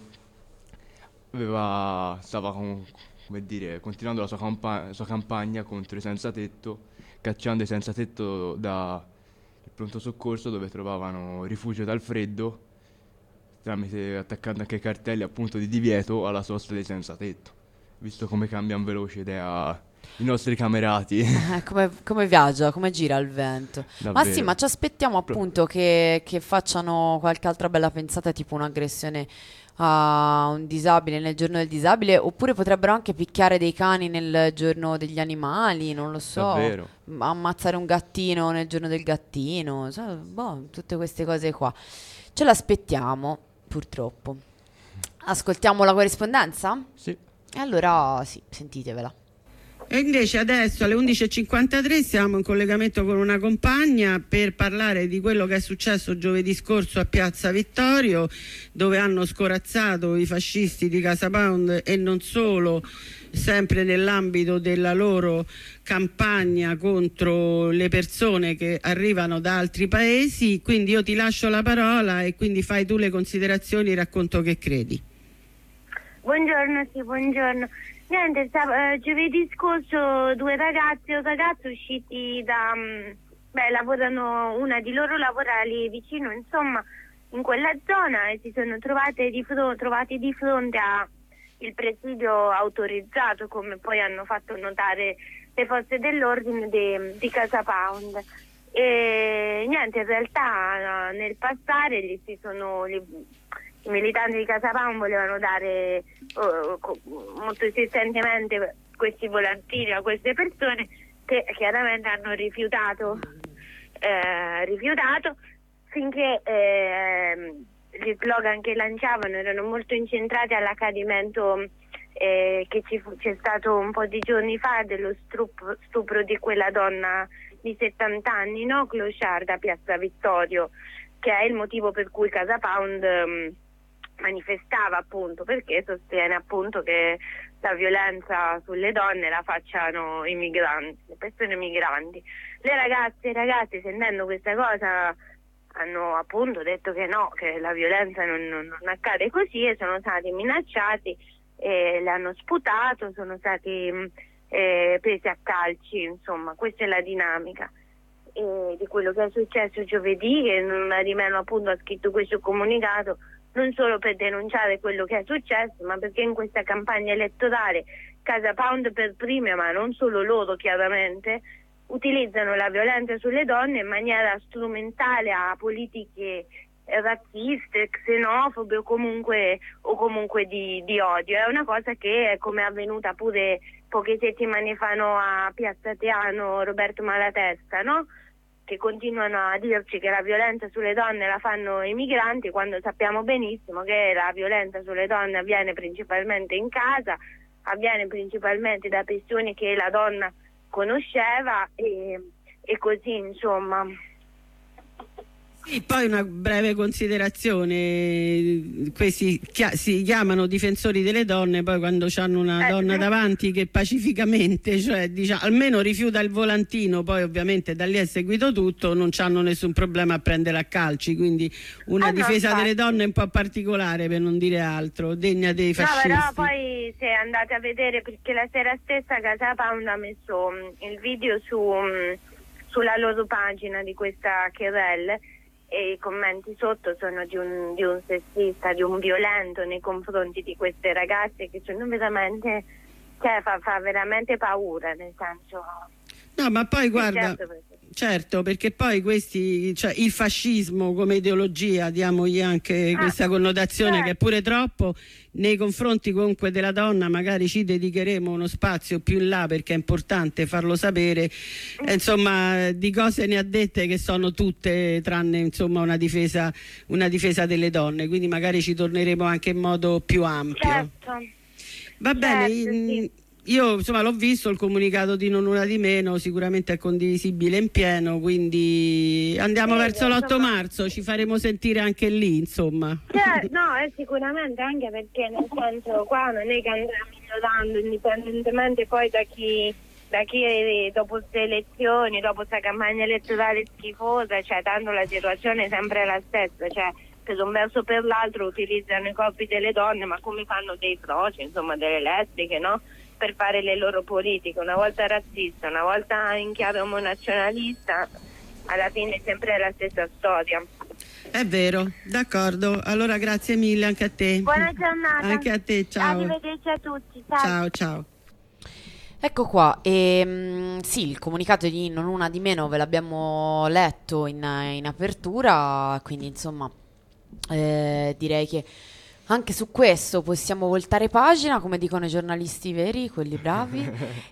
S3: stava continuando la sua campagna contro i senza tetto, cacciando i senza tetto dal pronto soccorso, dove trovavano rifugio dal freddo, attaccando anche cartelli appunto di divieto alla sosta dei senza tetto. Visto come cambiano veloce idea i nostri camerati.
S2: Come viaggia, come gira il vento.
S3: Davvero.
S2: Ma sì, ma ci aspettiamo appunto che facciano qualche altra bella pensata, tipo un'aggressione a un disabile nel giorno del disabile, oppure potrebbero anche picchiare dei cani nel giorno degli animali, non lo so.
S3: Davvero.
S2: Ammazzare un gattino nel giorno del gattino, tutte queste cose qua. Ce l'aspettiamo, purtroppo. Ascoltiamo la corrispondenza?
S3: Sì.
S2: E allora sì, sentitevela.
S6: E invece adesso alle 11.53 siamo in collegamento con una compagna per parlare di quello che è successo giovedì scorso a Piazza Vittorio, dove hanno scorazzato i fascisti di Casa Pound, e non solo, sempre nell'ambito della loro campagna contro le persone che arrivano da altri paesi. Quindi io ti lascio la parola e quindi fai tu le considerazioni, racconto che credi.
S7: Buongiorno, sì, buongiorno. Niente, giovedì scorso 2 ragazzi e un ragazzo usciti lavorano, una di loro lavora lì vicino, insomma, in quella zona, e si sono trovati di fronte a il presidio autorizzato, come poi hanno fatto notare le forze dell'ordine di Casa Pound. E niente, in realtà nel passare i militanti di Casa Pound volevano dare molto insistentemente questi volantini a queste persone, che chiaramente hanno rifiutato finché gli slogan che lanciavano erano molto incentrati all'accadimento c'è stato un po' di giorni fa dello stupro di quella donna di 70 anni, no? Clochard, a Piazza Vittorio, che è il motivo per cui Casa Pound manifestava, appunto, perché sostiene appunto che la violenza sulle donne la facciano i migranti, le persone migranti. Le ragazze e i ragazzi, sentendo questa cosa, hanno appunto detto che no, che la violenza non accade così, e sono stati minacciati, le hanno sputato, sono stati presi a calci. Insomma, questa è la dinamica di quello che è successo giovedì, che non di meno appunto ha scritto questo comunicato, non solo per denunciare quello che è successo, ma perché in questa campagna elettorale Casa Pound per prima, ma non solo loro chiaramente, utilizzano la violenza sulle donne in maniera strumentale a politiche razziste, xenofobe o comunque di odio. È una cosa che è come è avvenuta pure poche settimane fa, no, a Piazza Teano, Roberto Malatesta, no? Che continuano a dirci che la violenza sulle donne la fanno i migranti, quando sappiamo benissimo che la violenza sulle donne avviene principalmente in casa, avviene principalmente da persone che la donna conosceva e così, insomma.
S6: Sì, poi una breve considerazione: questi si chiamano difensori delle donne, poi quando hanno una donna davanti che pacificamente, cioè diciamo, almeno rifiuta il volantino, poi ovviamente da lì è seguito tutto, non hanno nessun problema a prendere a calci, quindi una difesa delle donne un po' particolare, per non dire altro, degna dei fascisti.
S7: No, però poi se andate a vedere, perché la sera stessa Casa Pound ha messo il video sulla loro pagina di questa querelle, e i commenti sotto sono di un sessista, di un violento nei confronti di queste ragazze, che sono veramente, cioè fa veramente paura, nel senso.
S6: No, ma poi guarda, certo, perché poi questi, cioè il fascismo come ideologia, diamogli anche questa connotazione che è pure troppo, nei confronti comunque della donna magari ci dedicheremo uno spazio più in là, perché è importante farlo sapere. Insomma, di cose ne ha dette che sono tutte tranne insomma una difesa delle donne, quindi magari ci torneremo anche in modo più ampio.
S7: Certo.
S6: Va bene,
S7: sì.
S6: Io insomma l'ho visto il comunicato di Non Una di Meno, sicuramente è condivisibile in pieno, quindi andiamo verso l'8 marzo, ci faremo sentire anche lì, insomma.
S7: No, sicuramente, anche perché nel senso qua non è che andrà migliorando, indipendentemente poi da chi dopo queste elezioni, dopo questa campagna elettorale schifosa, cioè tanto la situazione è sempre la stessa, cioè per un verso o per l'altro utilizzano i corpi delle donne, ma come fanno dei froci, insomma delle lesbiche, no? Per fare le loro politiche, una volta razzista, una volta in chiave omonazionalista, alla fine è sempre la stessa storia.
S6: È vero, d'accordo. Allora grazie mille anche a te.
S7: Buona giornata.
S6: Anche a te, ciao.
S7: Arrivederci a tutti.
S6: Ciao.
S2: Ecco qua, sì, il comunicato di Non Una di Meno ve l'abbiamo letto in apertura, quindi insomma direi che anche su questo possiamo voltare pagina, come dicono i giornalisti veri, quelli bravi.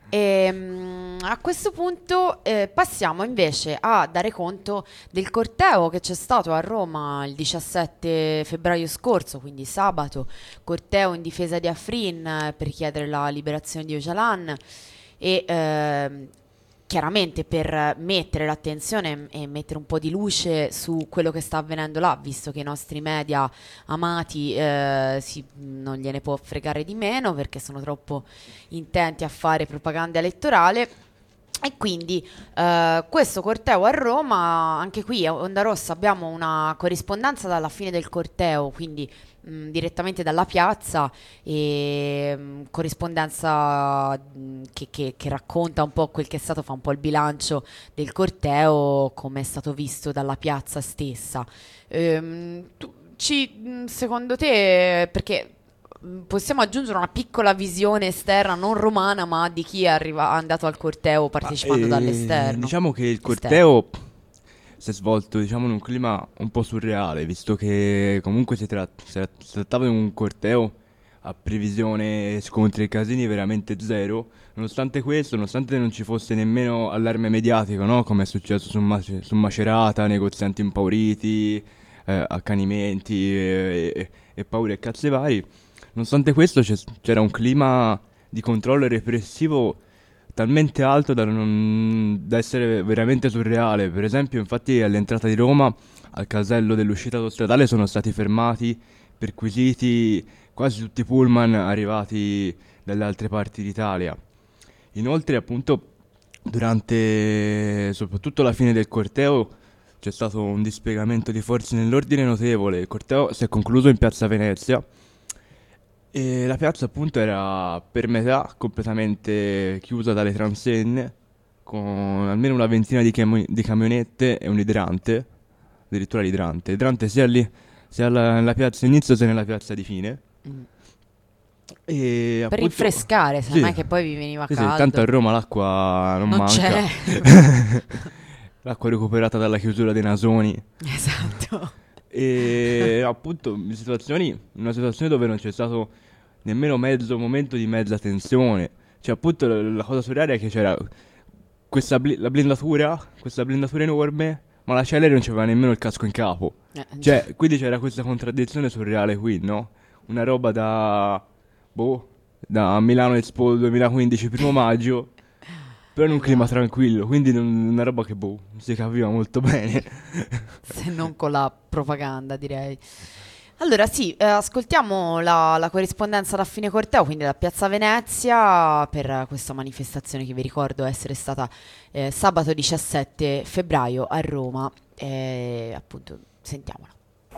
S2: A questo punto passiamo invece a dare conto del corteo che c'è stato a Roma il 17 febbraio scorso, quindi sabato, corteo in difesa di Afrin per chiedere la liberazione di Öcalan e chiaramente per mettere l'attenzione e mettere un po' di luce su quello che sta avvenendo là, visto che i nostri media amati non gliene può fregare di meno, perché sono troppo intenti a fare propaganda elettorale. E quindi questo corteo a Roma, anche qui a Onda Rossa abbiamo una corrispondenza dalla fine del corteo, quindi direttamente dalla piazza, e corrispondenza che racconta un po' quel che è stato, fa un po' il bilancio del corteo, come è stato visto dalla piazza stessa. Secondo te, perché possiamo aggiungere una piccola visione esterna, non romana, ma di chi è andato al corteo partecipando dall'esterno?
S3: Diciamo che il corteo si è svolto, diciamo, in un clima un po' surreale, visto che comunque si trattava di un corteo a previsione scontri e casini veramente zero. Nonostante questo, nonostante non ci fosse nemmeno allarme mediatico, no? Come è successo su Macerata, negozianti impauriti, accanimenti e paure e cazze vari. Nonostante questo c'era un clima di controllo e repressivo talmente alto da essere veramente surreale. Per esempio, infatti, all'entrata di Roma, al casello dell'uscita autostradale, sono stati fermati, perquisiti quasi tutti i pullman arrivati dalle altre parti d'Italia. Inoltre, appunto, durante soprattutto la fine del corteo c'è stato un dispiegamento di forze nell'ordine notevole. Il corteo si è concluso in Piazza Venezia e la piazza appunto era per metà completamente chiusa dalle transenne, con almeno una ventina di camionette e un idrante, addirittura l'idrante sia lì, sia nella piazza inizio sia nella piazza di fine. E
S2: Per
S3: appunto,
S2: rinfrescare, se
S3: sì,
S2: non è che poi vi veniva
S3: sì,
S2: caldo.
S3: tanto a Roma l'acqua non manca.
S2: c'è.
S3: L'acqua recuperata dalla chiusura dei nasoni.
S2: Esatto.
S3: E appunto una situazione dove non c'è stato nemmeno mezzo momento di mezza tensione. Cioè appunto la cosa surreale è che c'era questa blindatura enorme, ma la Celeri non c'aveva nemmeno il casco in capo. Cioè, quindi c'era questa contraddizione surreale qui, no? Una roba da Milano Expo 2015, 1 maggio, però in un clima tranquillo, quindi una roba che non si capiva molto bene.
S2: Se non con la propaganda, direi. Allora sì, ascoltiamo la corrispondenza da fine corteo, quindi da Piazza Venezia, per questa manifestazione che vi ricordo essere stata sabato 17 febbraio a Roma. Appunto, sentiamola.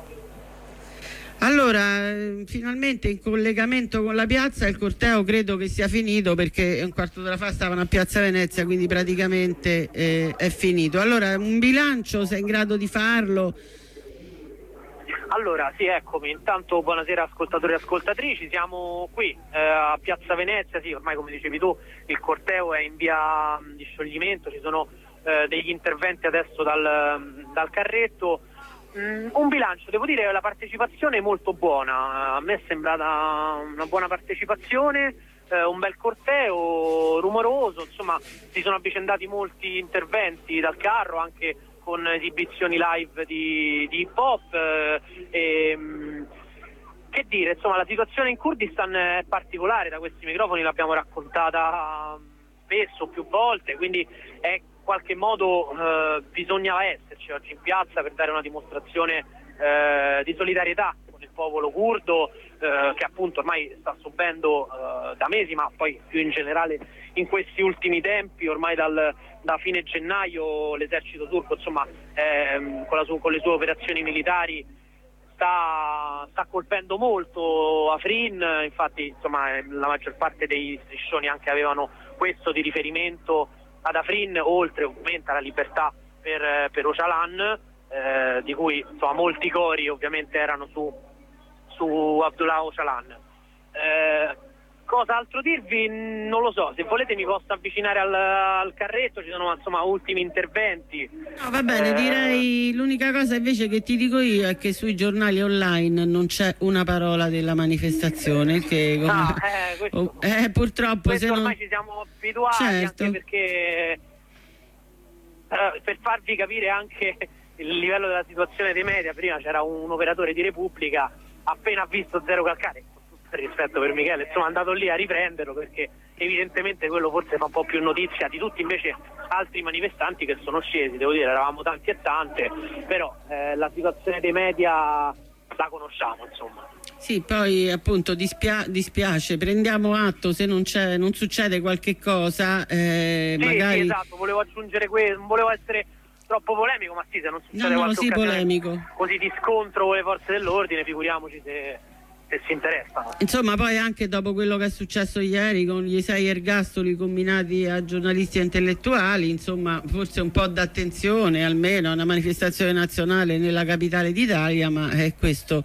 S6: Allora, finalmente in collegamento con la piazza il corteo credo che sia finito, perché un quarto d'ora fa stavano a Piazza Venezia, quindi praticamente è finito. Allora, un bilancio, sei in grado di farlo?
S8: Allora, sì, eccomi. Intanto buonasera ascoltatori e ascoltatrici, siamo qui a Piazza Venezia, sì, ormai come dicevi tu il corteo è in via di scioglimento, ci sono degli interventi adesso dal carretto. Un bilancio, devo dire, la partecipazione è molto buona, a me è sembrata una buona partecipazione, un bel corteo, rumoroso, insomma si sono avvicendati molti interventi dal carro, anche con esibizioni live di hip hop, che dire, insomma la situazione in Kurdistan è particolare, da questi microfoni l'abbiamo raccontata spesso, più volte, quindi è in qualche modo bisognava esserci oggi in piazza per dare una dimostrazione di solidarietà con il popolo curdo, che appunto ormai sta subendo da mesi, ma poi più in generale in questi ultimi tempi, ormai da fine gennaio l'esercito turco, insomma, con le sue operazioni militari sta colpendo molto Afrin. Infatti, insomma, la maggior parte dei striscioni anche avevano questo di riferimento ad Afrin, oltre ovviamente alla libertà per Öcalan, di cui insomma molti cori ovviamente erano su Abdullah Öcalan. Cosa altro dirvi? Non lo so, se volete mi posso avvicinare al carretto, ci sono insomma ultimi interventi.
S6: No, va bene, direi l'unica cosa invece che ti dico io è che sui giornali online non c'è una parola della manifestazione, che purtroppo
S8: questo
S6: se
S8: ormai
S6: non...
S8: ci siamo abituati,
S6: certo,
S8: anche perché per farvi capire anche il livello della situazione dei media, prima c'era un operatore di Repubblica, appena visto Zero Calcare, rispetto per Michele, insomma è andato lì a riprenderlo, perché evidentemente quello forse fa un po' più notizia di tutti invece altri manifestanti che sono scesi. Devo dire, eravamo tanti e tante, però la situazione dei media la conosciamo, insomma.
S6: Sì, poi appunto dispiace, prendiamo atto se non succede qualche cosa, magari...
S8: Sì, esatto, volevo aggiungere questo, non volevo essere troppo polemico, ma sì, se non succede qualche occasione
S6: polemico
S8: così di scontro con le forze dell'ordine, figuriamoci se si interessano.
S6: Insomma, poi anche dopo quello che è successo ieri con gli 6 ergastoli comminati a giornalisti e intellettuali, insomma, forse un po' d'attenzione almeno a una manifestazione nazionale nella capitale d'Italia, ma è questo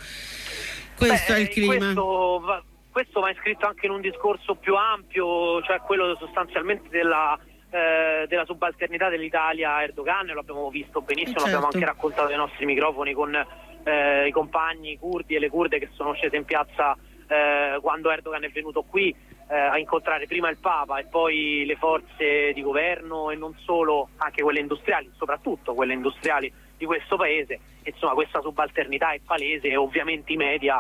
S6: è il clima.
S8: Questo va iscritto anche in un discorso più ampio, cioè quello sostanzialmente della subalternità dell'Italia a Erdogan. Lo abbiamo visto benissimo,
S6: certo.
S8: L'abbiamo anche raccontato ai nostri microfoni con i compagni curdi e le kurde che sono scese in piazza quando Erdogan è venuto qui a incontrare prima il Papa e poi le forze di governo, e non solo, anche quelle industriali, soprattutto quelle industriali di questo paese. Insomma, questa subalternità è palese e ovviamente i media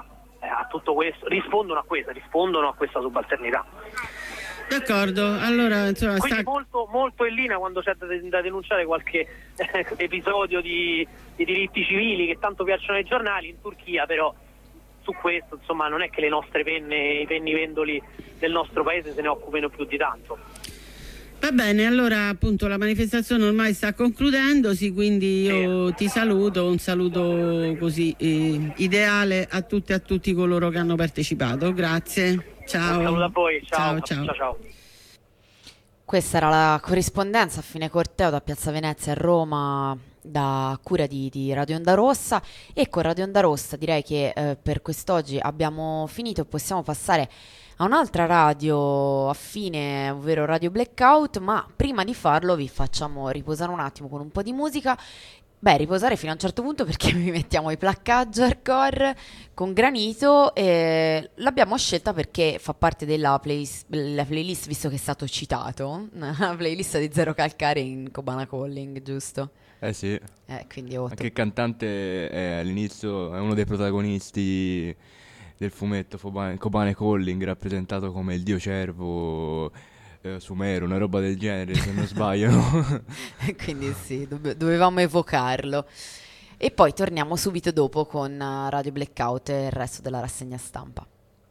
S8: a tutto questo, rispondono a questa subalternità.
S6: D'accordo, allora insomma
S8: Quindi molto, molto in linea quando c'è da denunciare qualche episodio di diritti civili che tanto piacciono ai giornali in Turchia, però su questo insomma non è che le nostre penne, i pennivendoli del nostro paese se ne occupino più di tanto.
S6: Va bene, allora appunto la manifestazione ormai sta concludendosi, quindi io ti saluto, un saluto così ideale a tutte e a tutti coloro che hanno partecipato. Grazie, ciao.
S8: Un saluto a voi, ciao.
S6: Ciao.
S2: Questa era la corrispondenza a fine corteo da Piazza Venezia a Roma da cura di Radio Onda Rossa, e con Radio Onda Rossa direi che per quest'oggi abbiamo finito e possiamo passare a un'altra radio affine, ovvero Radio Blackout, ma prima di farlo vi facciamo riposare un attimo con un po' di musica. Beh, riposare fino a un certo punto perché vi mettiamo i Placcaggi Hardcore con Granito, e l'abbiamo scelta perché fa parte della playlist, visto che è stato citato, la playlist di Zero Calcare in Kobana Calling, giusto?
S3: Sì.
S2: Quindi
S3: anche il cantante all'inizio è uno dei protagonisti del fumetto Kobane Calling, rappresentato come il dio cervo Sumero, una roba del genere se non sbaglio, no?
S2: Quindi sì, dovevamo evocarlo. E poi torniamo subito dopo con Radio Blackout e il resto della rassegna stampa.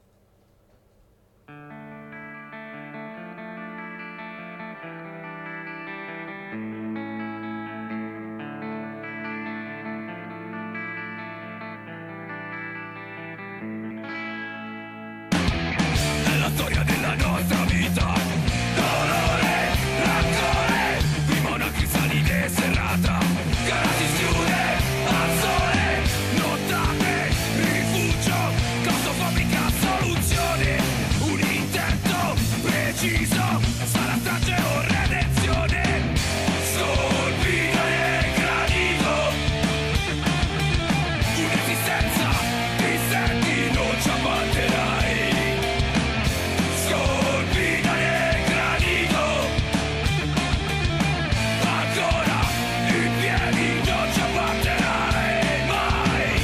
S9: È la storia della nostra vita, dolore, rancore, prima una crisalide serrata, gara si chiude al sole, nottate, rifugio, caso fabbrica soluzione, un intento preciso, sarà strage o redenzione, scolpita nel granito, un'esistenza, ti senti, non ci abbatterai. Scolpita nel granito, ancora in piedi, non ci abbatterai mai.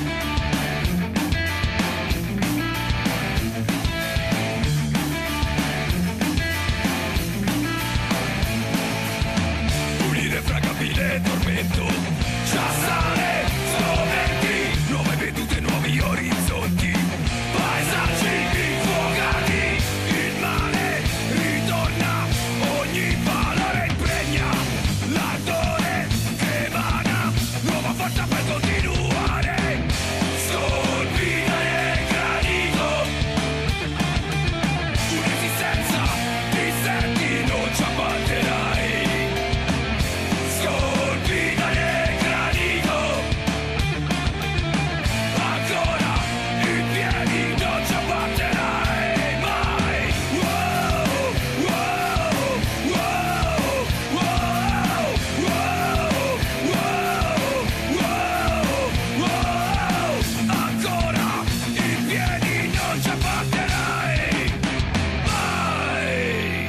S9: Un irrefragabile tormento già sale, scoperti, nuove vedute, nuovi orizzonti, paesaggi infuocati, il mare ritorna, ogni valore impregna, l'ardore che emana, nuova forza per continuare, scolpita nel granito, un'esistenza, ti senti, non ci abbatterai, scolpita nel granito, ancora in piedi, non ci abbatterai mai. Wow, wow, wow, wow, wow, wow, wow, ancora in piedi, non ci abbatterai mai.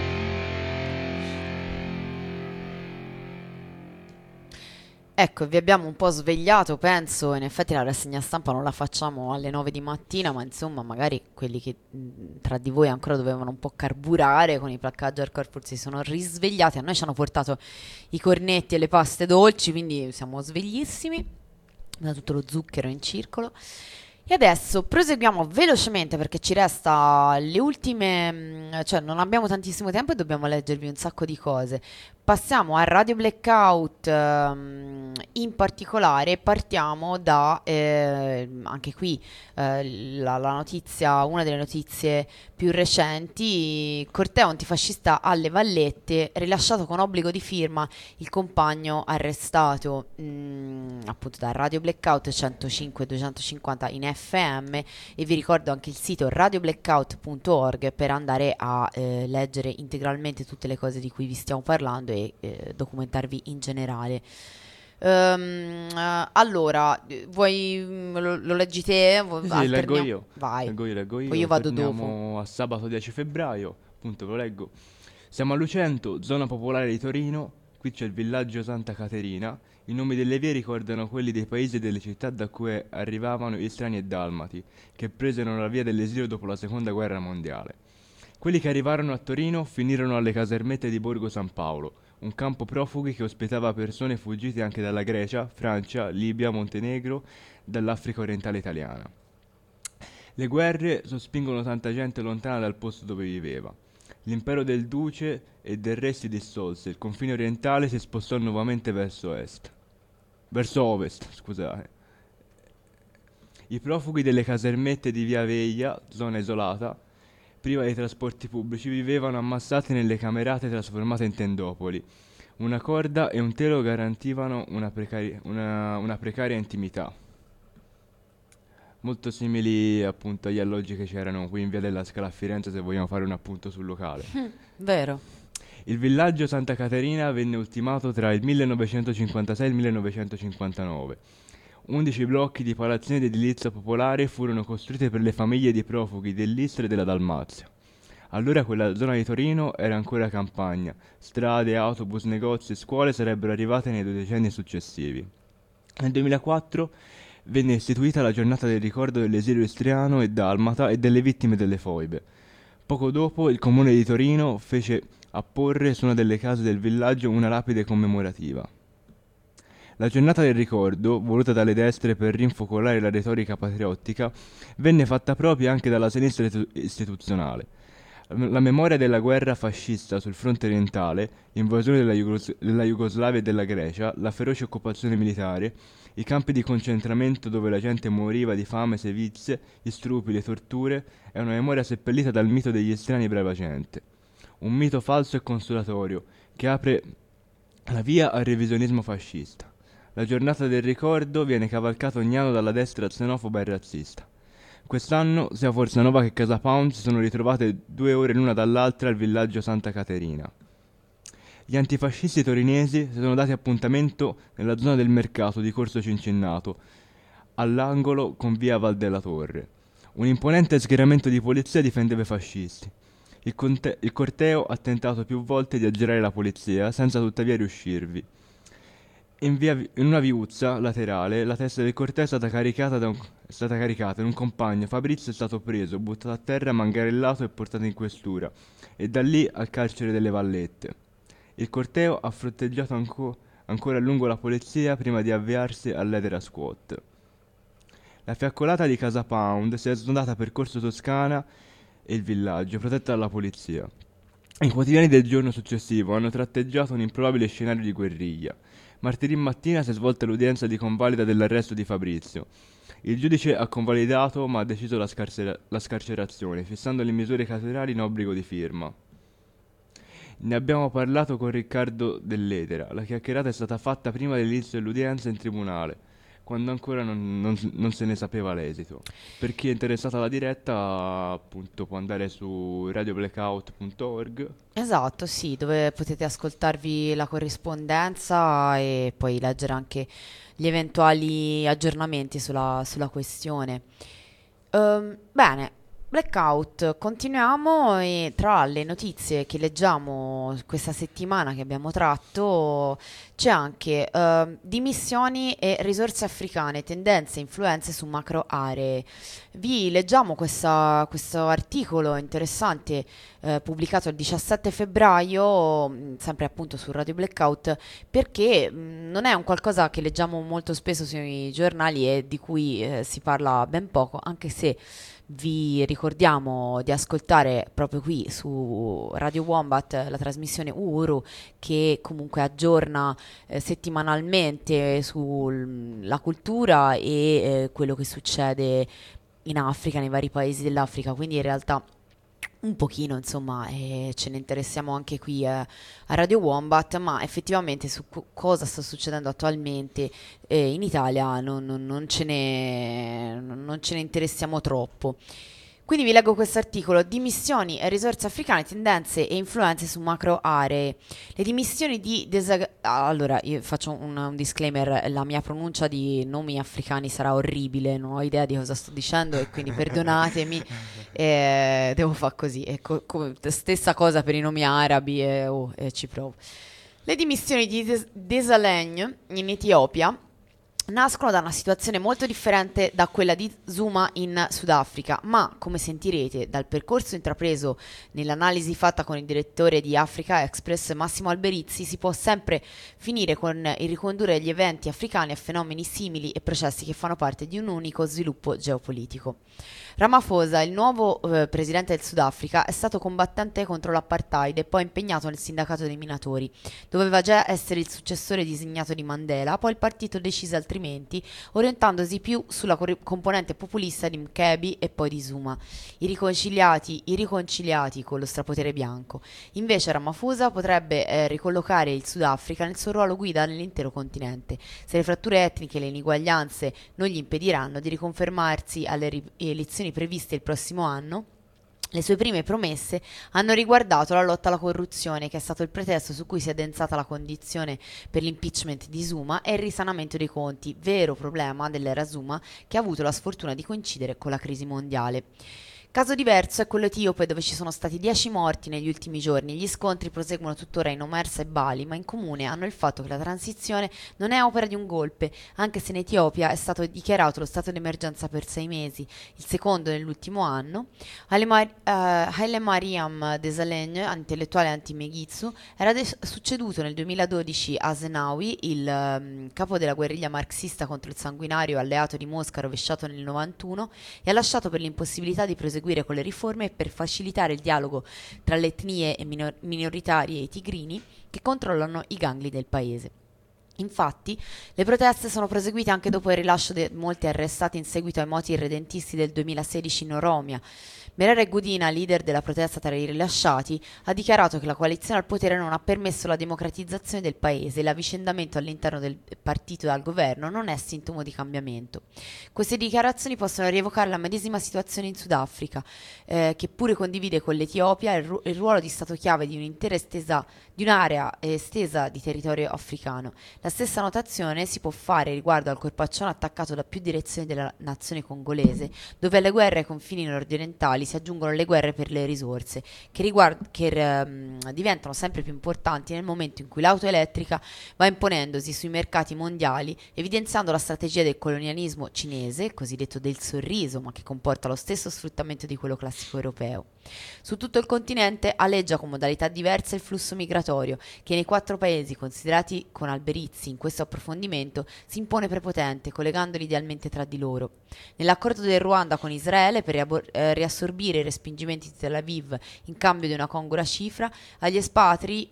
S2: Ecco, vi abbiamo un po' svegliato, penso. In effetti la rassegna stampa non la facciamo alle 9 di mattina, ma insomma magari quelli che tra di voi ancora dovevano un po' carburare con i Placcaggi Hardcore forse si sono risvegliati. A noi ci hanno portato i cornetti e le paste dolci, quindi siamo sveglissimi da tutto lo zucchero in circolo. E adesso proseguiamo velocemente perché ci resta le ultime, cioè non abbiamo tantissimo tempo e dobbiamo leggervi un sacco di cose. Passiamo a Radio Blackout, in particolare partiamo da, anche qui, la notizia, una delle notizie più recenti: corteo antifascista alle Vallette, rilasciato con obbligo di firma il compagno arrestato, appunto da Radio Blackout 105 250 in FM, e vi ricordo anche il sito radioblackout.org per andare a leggere integralmente tutte le cose di cui vi stiamo parlando e documentarvi in generale. Allora, vuoi lo leggi te?
S3: Sì, leggo io.
S2: Vai.
S3: Leggo io.
S2: Poi io vado
S3: Torniamo
S2: dopo.
S3: a sabato 10 febbraio, appunto ve lo leggo. Siamo a Lucento, zona popolare di Torino. qui c'è il villaggio Santa Caterina. I nomi delle vie ricordano quelli dei paesi e delle città da cui arrivavano istriani e dalmati, che presero la via dell'esilio dopo la seconda guerra mondiale. Quelli che arrivarono a Torino finirono alle casermette di Borgo San Paolo, un campo profughi che ospitava persone fuggite anche dalla Grecia, Francia, Libia, Montenegro, dall'Africa orientale italiana. Le guerre sospingono tanta gente lontana dal posto dove viveva. L'impero del duce e del re si dissolse, il confine orientale si spostò nuovamente verso ovest, scusate. I profughi delle casermette di Via Veglia, zona isolata, priva di trasporti pubblici, vivevano ammassati nelle camerate trasformate in tendopoli. Una corda e un telo garantivano una precaria intimità. Molto simili appunto agli alloggi che c'erano qui in Via della Scala a Firenze, se vogliamo fare un appunto sul locale.
S2: Vero.
S3: Il villaggio Santa Caterina venne ultimato tra il 1956 e il 1959. 11 blocchi di palazzine di edilizia popolare furono costruiti per le famiglie di profughi dell'Istria e della Dalmazia. Allora quella zona di Torino era ancora campagna. Strade, autobus, negozi e scuole sarebbero arrivate nei 2 decenni successivi. Nel 2004 venne istituita la giornata del ricordo dell'esilio istriano e dalmata e delle vittime delle foibe. Poco dopo il comune di Torino fece apporre su una delle case del villaggio una lapide commemorativa. La giornata del ricordo, voluta dalle destre per rinfocolare la retorica patriottica, venne fatta propria anche dalla sinistra istituzionale. La memoria della guerra fascista sul fronte orientale, l'invasione della Jugoslavia e della Grecia, la feroce occupazione militare, i campi di concentramento dove la gente moriva di fame, sevizie, gli stupri, le torture, è una memoria seppellita dal mito degli istriani brava gente. Un mito falso e consolatorio che apre la via al revisionismo fascista. La giornata del ricordo viene cavalcata ogni anno dalla destra xenofoba e razzista. Quest'anno, sia Forza Nuova che Casa Pound si sono ritrovate 2 ore l'una dall'altra al villaggio Santa Caterina. Gli antifascisti torinesi si sono dati appuntamento nella zona del mercato di Corso Cincinnato, all'angolo con via Val della Torre. Un imponente schieramento di polizia difendeva i fascisti. Il corteo ha tentato più volte di aggirare la polizia, senza tuttavia riuscirvi. In una viuzza laterale, la testa del corteo è stata caricata e un compagno, Fabrizio, è stato preso, buttato a terra, mangarellato e portato in questura, e da lì al carcere delle Vallette. Il corteo ha fronteggiato ancora a lungo la polizia prima di avviarsi all'Edera Squat. La fiaccolata di Casa Pound si è snodata per Corso Toscana e il villaggio, protetta dalla polizia. I quotidiani del giorno successivo hanno tratteggiato un improbabile scenario di guerriglia. Martedì mattina si è svolta l'udienza di convalida dell'arresto di Fabrizio. Il giudice ha convalidato ma ha deciso la scarcerazione, fissando le misure cautelari in obbligo di firma. Ne abbiamo parlato con Riccardo Dell'Edera. La chiacchierata è stata fatta prima dell'inizio dell'udienza in tribunale, quando ancora non se ne sapeva l'esito. Per chi è interessato alla diretta, appunto, può andare su radioblackout.org.
S2: Esatto, sì, dove potete ascoltarvi la corrispondenza e poi leggere anche gli eventuali aggiornamenti sulla questione. Bene, Blackout, continuiamo e tra le notizie che leggiamo questa settimana che abbiamo tratto c'è anche dimissioni e risorse africane, tendenze e influenze su macro aree. Vi leggiamo questo articolo interessante pubblicato il 17 febbraio, sempre appunto su Radio Blackout, perché non è un qualcosa che leggiamo molto spesso sui giornali e di cui si parla ben poco, anche se vi ricordiamo di ascoltare proprio qui su Radio Wombat la trasmissione Uru, che comunque aggiorna settimanalmente sulla cultura e quello che succede in Africa, nei vari paesi dell'Africa, quindi in realtà un pochino, insomma, ce ne interessiamo anche qui a Radio Wombat, ma effettivamente su cosa sta succedendo attualmente in Italia non ce ne interessiamo troppo. Quindi vi leggo questo articolo: dimissioni e risorse africane, tendenze e influenze su macro aree. Le dimissioni di allora, io faccio un disclaimer: la mia pronuncia di nomi africani sarà orribile, non ho idea di cosa sto dicendo e quindi perdonatemi, devo fare così. Stessa cosa per i nomi arabi, ci provo. Le dimissioni di Desalegn in Etiopia nascono da una situazione molto differente da quella di Zuma in Sudafrica, ma come sentirete dal percorso intrapreso nell'analisi fatta con il direttore di Africa Express Massimo Alberizzi, si può sempre finire con il ricondurre gli eventi africani a fenomeni simili e processi che fanno parte di un unico sviluppo geopolitico. Ramaphosa, il nuovo presidente del Sudafrica, è stato combattente contro l'apartheid e poi impegnato nel sindacato dei minatori. Doveva già essere il successore designato di Mandela, poi il partito decise altrimenti, orientandosi più sulla componente populista di Mkhebi e poi di Zuma, i riconciliati con lo strapotere bianco. Invece Ramaphosa potrebbe ricollocare il Sudafrica nel suo ruolo guida nell'intero continente, se le fratture etniche e le ineguaglianze non gli impediranno di riconfermarsi alle elezioni previste il prossimo anno. Le sue prime promesse hanno riguardato la lotta alla corruzione, che è stato il pretesto su cui si è addensata la condizione per l'impeachment di Zuma, e il risanamento dei conti, vero problema dell'era Zuma, che ha avuto la sfortuna di coincidere con la crisi mondiale. Caso diverso è quello etiope, dove ci sono stati 10 morti negli ultimi giorni. Gli scontri proseguono tuttora in Omersa e Bali, ma in comune hanno il fatto che la transizione non è opera di un golpe, anche se in Etiopia è stato dichiarato lo stato d'emergenza per 6 mesi, il secondo nell'ultimo anno. Haile Mariam Desalegn, intellettuale anti-Mengistu, era succeduto nel 2012 a Zenawi, il capo della guerriglia marxista contro il sanguinario alleato di Mosca rovesciato nel 91, e ha lasciato per l'impossibilità di proseguire con le riforme e per facilitare il dialogo tra le etnie e minoritarie e i tigrini che controllano i gangli del paese. Infatti, le proteste sono proseguite anche dopo il rilascio di molti arrestati in seguito ai moti irredentisti del 2016 in Oromia. Merere Gudina, leader della protesta tra i rilasciati, ha dichiarato che la coalizione al potere non ha permesso la democratizzazione del paese e l'avvicendamento all'interno del partito al governo non è sintomo di cambiamento. Queste dichiarazioni possono rievocare la medesima situazione in Sudafrica, che pure condivide con l'Etiopia il ruolo di stato chiave di un'area estesa di territorio africano. La stessa notazione si può fare riguardo al corpaccione attaccato da più direzioni della nazione congolese, dove alle guerre ai confini nordorientali si aggiungono le guerre per le risorse, che diventano sempre più importanti nel momento in cui l'auto elettrica va imponendosi sui mercati mondiali, evidenziando la strategia del colonialismo cinese, il cosiddetto del sorriso, ma che comporta lo stesso sfruttamento di quello classico europeo. Su tutto il continente aleggia con modalità diverse il flusso migratorio, che nei 4 paesi considerati con Alberizzi in questo approfondimento si impone prepotente, collegandoli idealmente tra di loro. Nell'accordo del Ruanda con Israele per riassorbire i respingimenti di Tel Aviv in cambio di una congrua cifra, agli espatri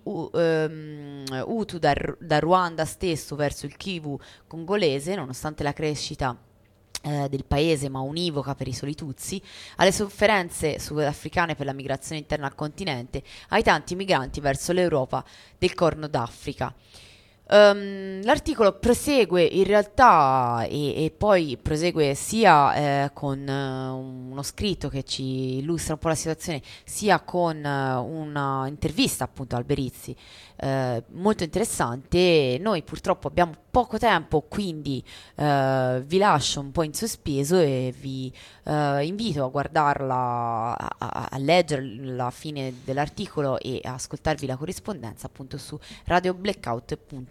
S2: Hutu da Ruanda stesso verso il Kivu congolese, nonostante la crescita del paese ma univoca per i soli Tutsi, alle sofferenze sudafricane per la migrazione interna al continente, ai tanti migranti verso l'Europa del Corno d'Africa. L'articolo prosegue in realtà e poi prosegue sia con uno scritto che ci illustra un po' la situazione, sia con una intervista appunto a Alberizzi molto interessante. Noi purtroppo abbiamo poco tempo, quindi vi lascio un po' in sospeso e vi invito a guardarla, a leggere la fine dell'articolo e a ascoltarvi la corrispondenza appunto su radioblackout.org.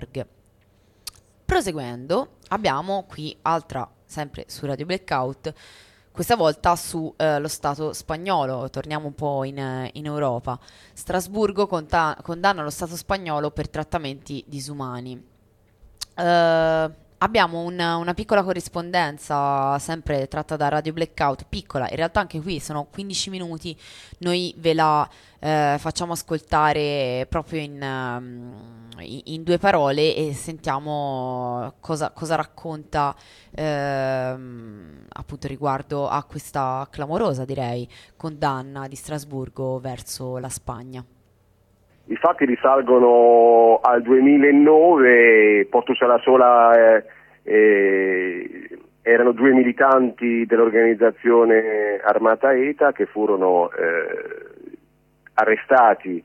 S2: Proseguendo, abbiamo qui altra, sempre su Radio Blackout, questa volta su lo Stato spagnolo. Torniamo un po' in Europa. Strasburgo condanna lo Stato spagnolo per trattamenti disumani. Abbiamo una piccola corrispondenza sempre tratta da Radio Blackout, piccola, in realtà anche qui sono 15 minuti, noi ve la facciamo ascoltare proprio in 2 parole e sentiamo cosa racconta appunto riguardo a questa clamorosa, direi, condanna di Strasburgo verso la Spagna.
S10: I fatti risalgono al 2009, Porto Sanasola erano 2 militanti dell'organizzazione armata ETA che furono arrestati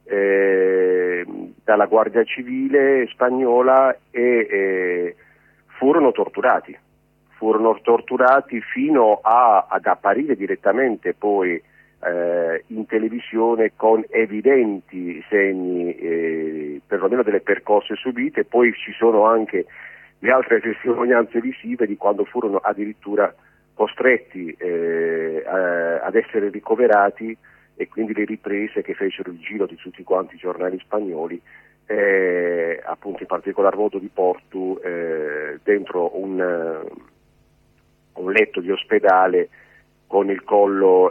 S10: dalla Guardia Civile spagnola e furono torturati fino ad apparire direttamente poi in televisione con evidenti segni, perlomeno delle percosse subite. Poi ci sono anche le altre testimonianze visive di quando furono addirittura costretti ad essere ricoverati, e quindi le riprese che fecero il giro di tutti quanti i giornali spagnoli, appunto in particolar modo di Porto, dentro un letto di ospedale con il collo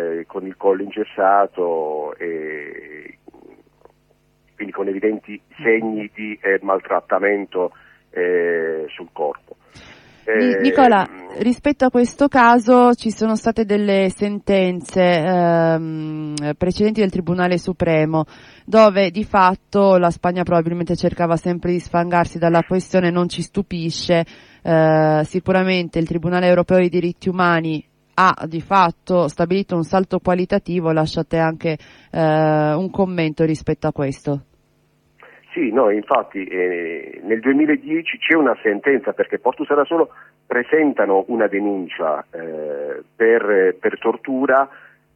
S10: ingessato, e quindi con evidenti segni di maltrattamento sul corpo.
S11: Nicola, rispetto a questo caso ci sono state delle sentenze precedenti del Tribunale Supremo, dove di fatto la Spagna probabilmente cercava sempre di sfangarsi dalla questione. Non ci stupisce, sicuramente il Tribunale Europeo dei Diritti Umani ha di fatto stabilito un salto qualitativo. Lasciate anche un commento rispetto a questo.
S10: Sì, no, infatti nel 2010 c'è una sentenza, perché Porto Serrasolo presentano una denuncia per tortura,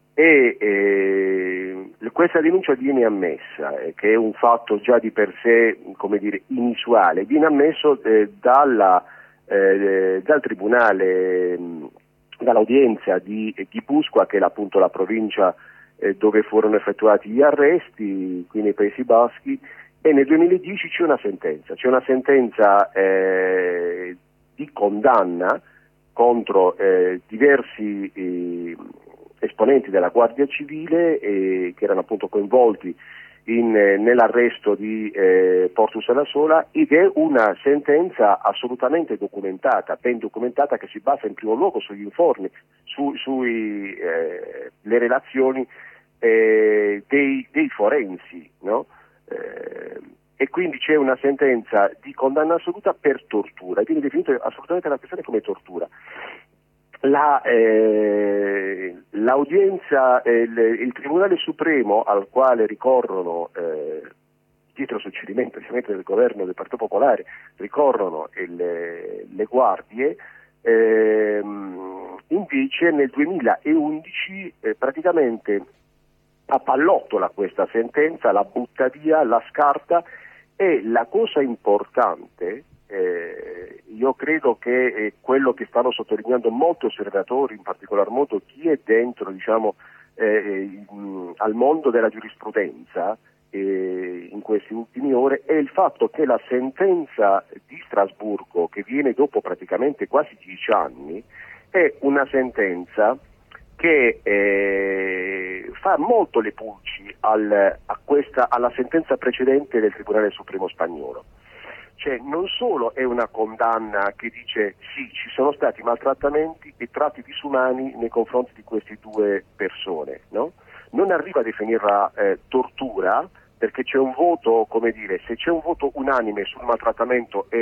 S10: e questa denuncia viene ammessa, che è un fatto già di per sé, come dire, inusuale. Viene ammesso dal tribunale, dall'udienza di Guipúzcoa, che è appunto la provincia dove furono effettuati gli arresti, qui nei Paesi Baschi. E nel 2010 c'è una sentenza di condanna contro diversi esponenti della Guardia Civile, che erano appunto coinvolti nell'arresto di Porto Serrasola, ed è una sentenza assolutamente documentata, ben documentata, che si basa in primo luogo sugli informi, le relazioni dei forensi, no? E quindi c'è una sentenza di condanna assoluta per tortura, e viene definito assolutamente la questione come tortura. L'udienza, il Tribunale Supremo, al quale ricorrono, dietro suggerimento ovviamente del governo del Partito Popolare, ricorrono le guardie, invece nel 2011 praticamente appallottola questa sentenza, la butta via, la scarta. E la cosa importante, io credo che quello che stanno sottolineando molti osservatori, in particolar modo chi è dentro, diciamo, al mondo della giurisprudenza in queste ultime ore, è il fatto che la sentenza di Strasburgo, che viene dopo praticamente quasi 10 anni, è una sentenza che fa molto le pulci alla sentenza precedente del Tribunale Supremo spagnolo. Cioè, non solo è una condanna che dice sì, ci sono stati maltrattamenti e tratti disumani nei confronti di queste due persone, no? Non arriva a definirla tortura, perché c'è un voto, come dire, se c'è un voto unanime sul maltrattamento e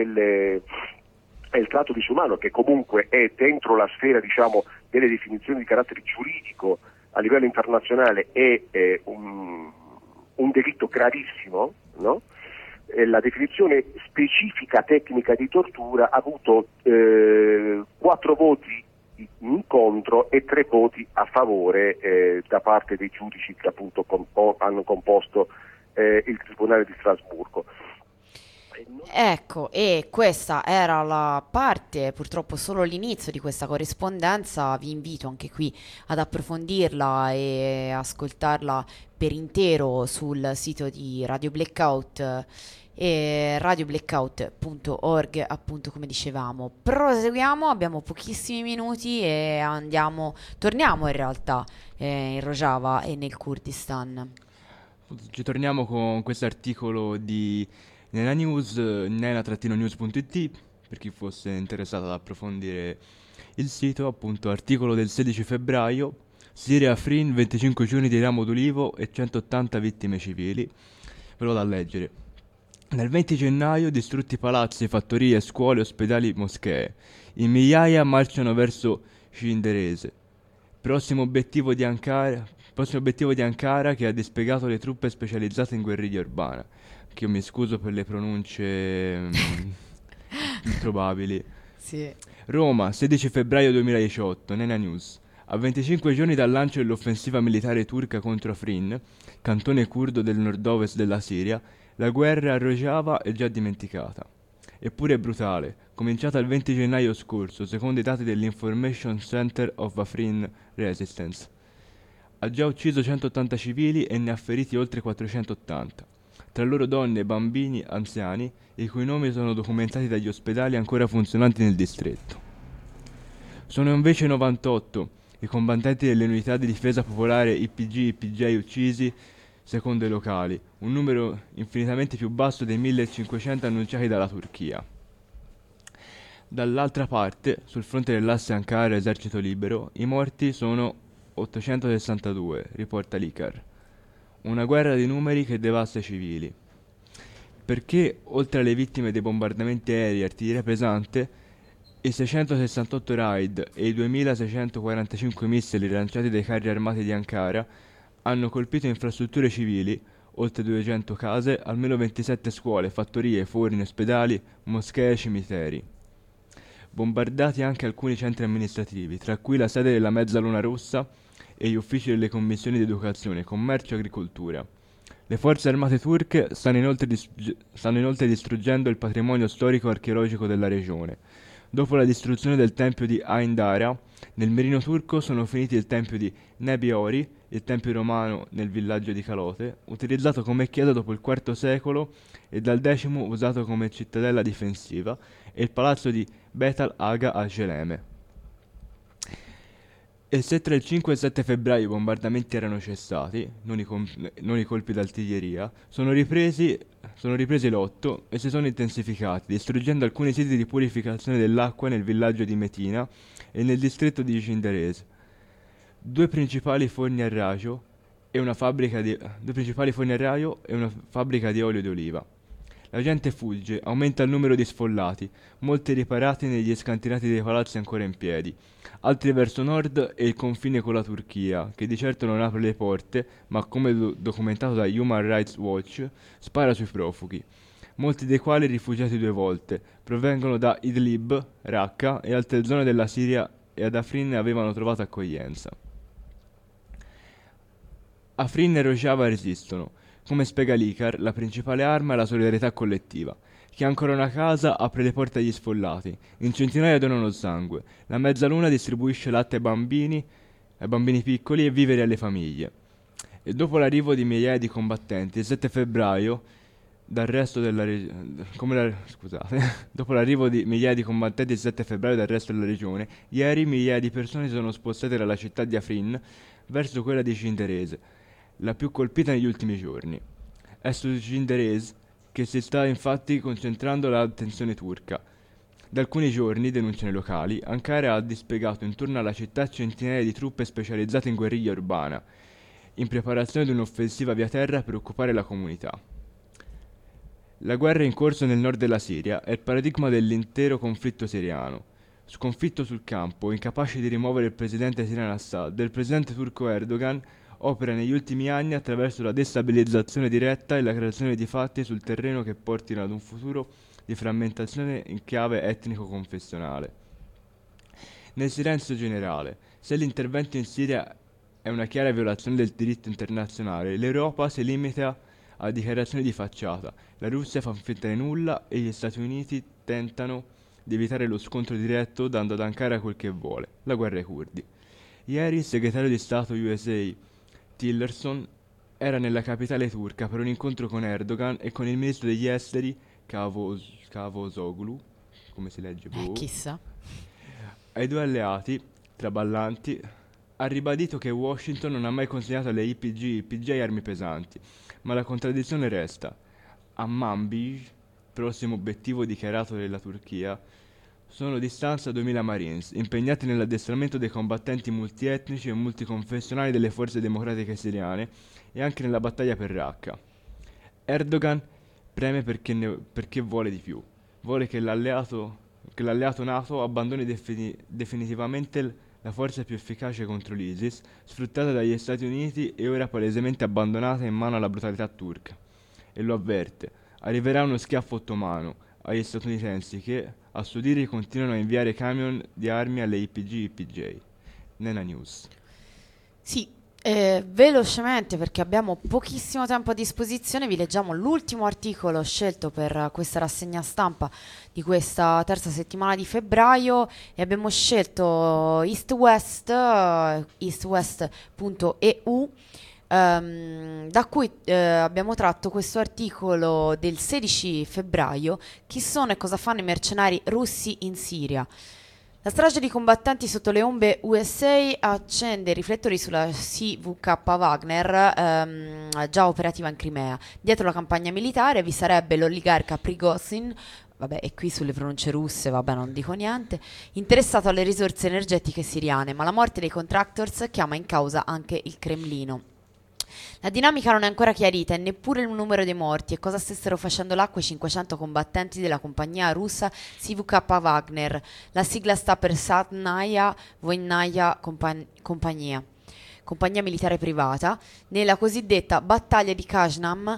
S10: il tratto disumano, che comunque è dentro la sfera, diciamo, delle definizioni di carattere giuridico a livello internazionale, è un delitto gravissimo, no? La definizione specifica tecnica di tortura ha avuto 4 voti in contro e 3 voti a favore da parte dei giudici che appunto hanno composto il Tribunale di Strasburgo.
S2: Ecco, e questa era la parte, purtroppo solo l'inizio di questa corrispondenza. Vi invito anche qui ad approfondirla e ascoltarla per intero sul sito di Radio Blackout e radioblackout.org, appunto, come dicevamo. Proseguiamo, abbiamo pochissimi minuti e torniamo in realtà in Rojava e nel Kurdistan.
S3: Ci torniamo con questo articolo di Nena News, nena-news.it, per chi fosse interessato ad approfondire il sito. Appunto, articolo del 16 febbraio, Siria Afrin, 25 giorni di ramo d'ulivo e 180 vittime civili. Ve lo vado a leggere. Nel 20 gennaio distrutti palazzi, fattorie, scuole, ospedali, moschee. In migliaia marciano verso Cinderese. Prossimo obiettivo di Ankara, che ha dispiegato le truppe specializzate in guerriglia urbana. Che io mi scuso per le pronunce improbabili.
S2: Sì.
S3: Roma, 16 febbraio 2018, Nena News. A 25 giorni dal lancio dell'offensiva militare turca contro Afrin, cantone curdo del nord-ovest della Siria, la guerra a Rojava è già dimenticata. Eppure brutale, cominciata il 20 gennaio scorso, secondo i dati dell'Information Center of Afrin Resistance. Ha già ucciso 180 civili e ne ha feriti oltre 480, tra loro donne, bambini, anziani, i cui nomi sono documentati dagli ospedali ancora funzionanti nel distretto. Sono invece 98 i combattenti delle unità di difesa popolare YPG uccisi secondo i locali, un numero infinitamente più basso dei 1500 annunciati dalla Turchia. Dall'altra parte, sul fronte dell'asse Ankara-Esercito Libero, i morti sono 862, riporta l'ICAR. Una guerra di numeri che devasta i civili. Perché, oltre alle vittime dei bombardamenti aerei e artiglieria pesante, i 668 raid e i 2645 missili lanciati dai carri armati di Ankara hanno colpito infrastrutture civili, oltre 200 case, almeno 27 scuole, fattorie, forni, ospedali, moschee e cimiteri. Bombardati anche alcuni centri amministrativi, tra cui la sede della Mezzaluna Rossa e gli uffici delle commissioni di educazione, commercio e agricoltura. Le forze armate turche stanno inoltre distruggendo il patrimonio storico archeologico della regione. Dopo la distruzione del tempio di Ain Dara, nel mirino turco sono finiti il tempio di Nebi Ori, il tempio romano nel villaggio di Calote, utilizzato come chiesa dopo il IV secolo e dal X usato come cittadella difensiva, e il palazzo di Bet al-Aga a Geleme. E se tra il 5 e il 7 febbraio i bombardamenti erano cessati, non i colpi d'artiglieria, sono ripresi l'8 e si sono intensificati, distruggendo alcuni siti di purificazione dell'acqua nel villaggio di Metina e nel distretto di Cinderese. Due principali forni a raio e una fabbrica di olio di oliva. La gente fugge, aumenta il numero di sfollati, molti riparati negli scantinati dei palazzi ancora in piedi, altri verso nord e il confine con la Turchia, che di certo non apre le porte, ma come documentato da Human Rights Watch, spara sui profughi, molti dei quali rifugiati 2 volte, provengono da Idlib, Raqqa e altre zone della Siria e ad Afrin avevano trovato accoglienza. Afrin e Rojava resistono. Come spiega l'ICAR, la principale arma è la solidarietà collettiva. Chi ha ancora una casa apre le porte agli sfollati. In centinaia donano sangue. La Mezzaluna distribuisce latte ai bambini piccoli e viveri alle famiglie. E dopo l'arrivo di migliaia di combattenti, il 7 febbraio, dopo l'arrivo di migliaia di combattenti il 7 febbraio dal resto della regione, ieri migliaia di persone si sono spostate dalla città di Afrin verso quella di Cinderese, la più colpita negli ultimi giorni. È su Cinderese che si sta infatti concentrando l'attenzione turca. Da alcuni giorni, denunciano i locali, Ankara ha dispiegato intorno alla città centinaia di truppe specializzate in guerriglia urbana, in preparazione di un'offensiva via terra per occupare la comunità. La guerra in corso nel nord della Siria è il paradigma dell'intero conflitto siriano. Sconfitto sul campo, incapace di rimuovere il presidente siriano Assad, il presidente turco Erdogan opera negli ultimi anni attraverso la destabilizzazione diretta e la creazione di fatti sul terreno che portino ad un futuro di frammentazione in chiave etnico-confessionale. Nel silenzio generale, se l'intervento in Siria è una chiara violazione del diritto internazionale, l'Europa si limita a dichiarazioni di facciata, la Russia fa finta di nulla e gli Stati Uniti tentano di evitare lo scontro diretto dando ad Ankara quel che vuole, la guerra ai curdi. Ieri il segretario di Stato USA Tillerson era nella capitale turca per un incontro con Erdogan e con il ministro degli esteri Cavusoglu, come si legge?
S2: Chissà.
S3: Ai due alleati, traballanti, ha ribadito che Washington non ha mai consegnato alle YPG armi pesanti, ma la contraddizione resta. A Manbij, prossimo obiettivo dichiarato della Turchia, sono di stanza 2000 Marines, impegnati nell'addestramento dei combattenti multietnici e multiconfessionali delle forze democratiche siriane e anche nella battaglia per Raqqa. Erdogan preme perché vuole di più. Vuole che l'alleato NATO abbandoni definitivamente la forza più efficace contro l'ISIS, sfruttata dagli Stati Uniti e ora palesemente abbandonata in mano alla brutalità turca. E lo avverte, arriverà uno schiaffo ottomano agli statunitensi che, a suo dire, continuano a inviare camion di armi alle YPG. Nena News.
S2: Sì, velocemente perché abbiamo pochissimo tempo a disposizione, vi leggiamo l'ultimo articolo scelto per questa rassegna stampa di questa terza settimana di febbraio e abbiamo scelto eastwest.eu, da cui abbiamo tratto questo articolo del 16 febbraio. Chi sono e cosa fanno i mercenari russi in Siria? La strage di combattenti sotto le ombre USA accende i riflettori sulla CVK Wagner, già operativa in Crimea. Dietro la campagna militare vi sarebbe l'oligarca Prigozhin, vabbè, e qui sulle pronunce russe, vabbè, non dico niente, interessato alle risorse energetiche siriane, ma la morte dei contractors chiama in causa anche il Cremlino. La dinamica non è ancora chiarita e neppure il numero dei morti e cosa stessero facendo là quei 500 combattenti della compagnia russa CVK Wagner. La sigla sta per Satnaya Voinaya Compagnia militare privata, nella cosiddetta battaglia di Kasham,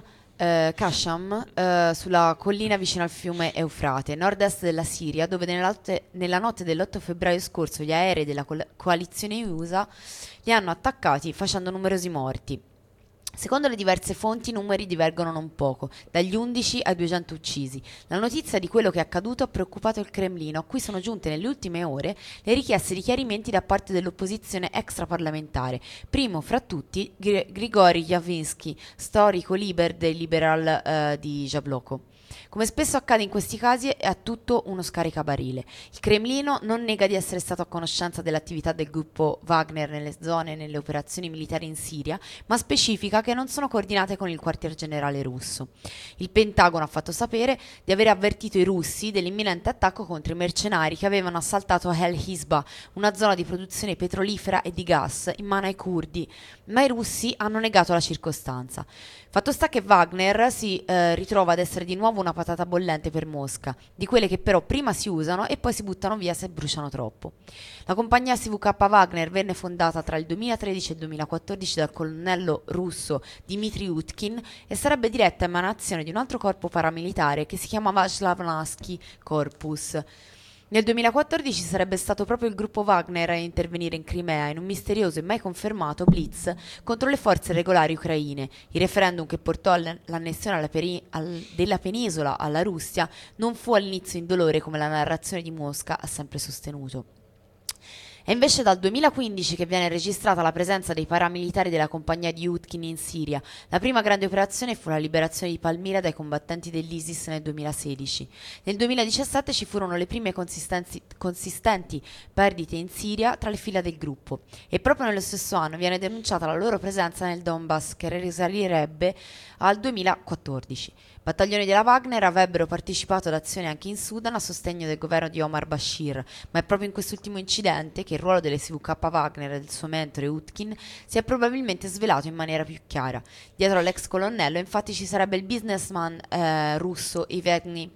S2: sulla collina vicino al fiume Eufrate, nord-est della Siria, dove nella notte dell'8 febbraio scorso gli aerei della coalizione USA li hanno attaccati facendo numerosi morti. Secondo le diverse fonti i numeri divergono non poco, dagli 11 ai 200 uccisi. La notizia di quello che è accaduto ha preoccupato il Cremlino, a cui sono giunte nelle ultime ore le richieste di chiarimenti da parte dell'opposizione extraparlamentare. Primo fra tutti Grigori Yavinsky, storico leader dei liberal di Jabloko. Come spesso accade in questi casi è tutto uno scaricabarile. Il Cremlino non nega di essere stato a conoscenza dell'attività del gruppo Wagner nelle zone e nelle operazioni militari in Siria, ma specifica che non sono coordinate con il quartier generale russo. Il Pentagono ha fatto sapere di aver avvertito i russi dell'imminente attacco contro i mercenari che avevano assaltato El Hisba, una zona di produzione petrolifera e di gas in mano ai curdi, ma i russi hanno negato la circostanza. Fatto sta che Wagner si ritrova ad essere di nuovo una patata bollente per Mosca, di quelle che però prima si usano e poi si buttano via se bruciano troppo. La compagnia CVK Wagner venne fondata tra il 2013 e il 2014 dal colonnello russo Dmitry Utkin e sarebbe diretta emanazione di un altro corpo paramilitare che si chiamava Slavnansky Corpus. Nel 2014 sarebbe stato proprio il gruppo Wagner a intervenire in Crimea in un misterioso e mai confermato blitz contro le forze regolari ucraine. Il referendum che portò all'annessione della penisola alla Russia non fu all'inizio indolore come la narrazione di Mosca ha sempre sostenuto. È invece dal 2015 che viene registrata la presenza dei paramilitari della compagnia di Utkin in Siria. La prima grande operazione fu la liberazione di Palmira dai combattenti dell'ISIS nel 2016. Nel 2017 ci furono le prime consistenti perdite in Siria tra le fila del gruppo e proprio nello stesso anno viene denunciata la loro presenza nel Donbass, che risalirebbe al 2014. Battaglioni della Wagner avrebbero partecipato ad azioni anche in Sudan a sostegno del governo di Omar Bashir, ma è proprio in quest'ultimo incidente che il ruolo delle CVK Wagner e del suo mentore Utkin si è probabilmente svelato in maniera più chiara. Dietro all'ex colonnello infatti ci sarebbe il businessman russo Evgeny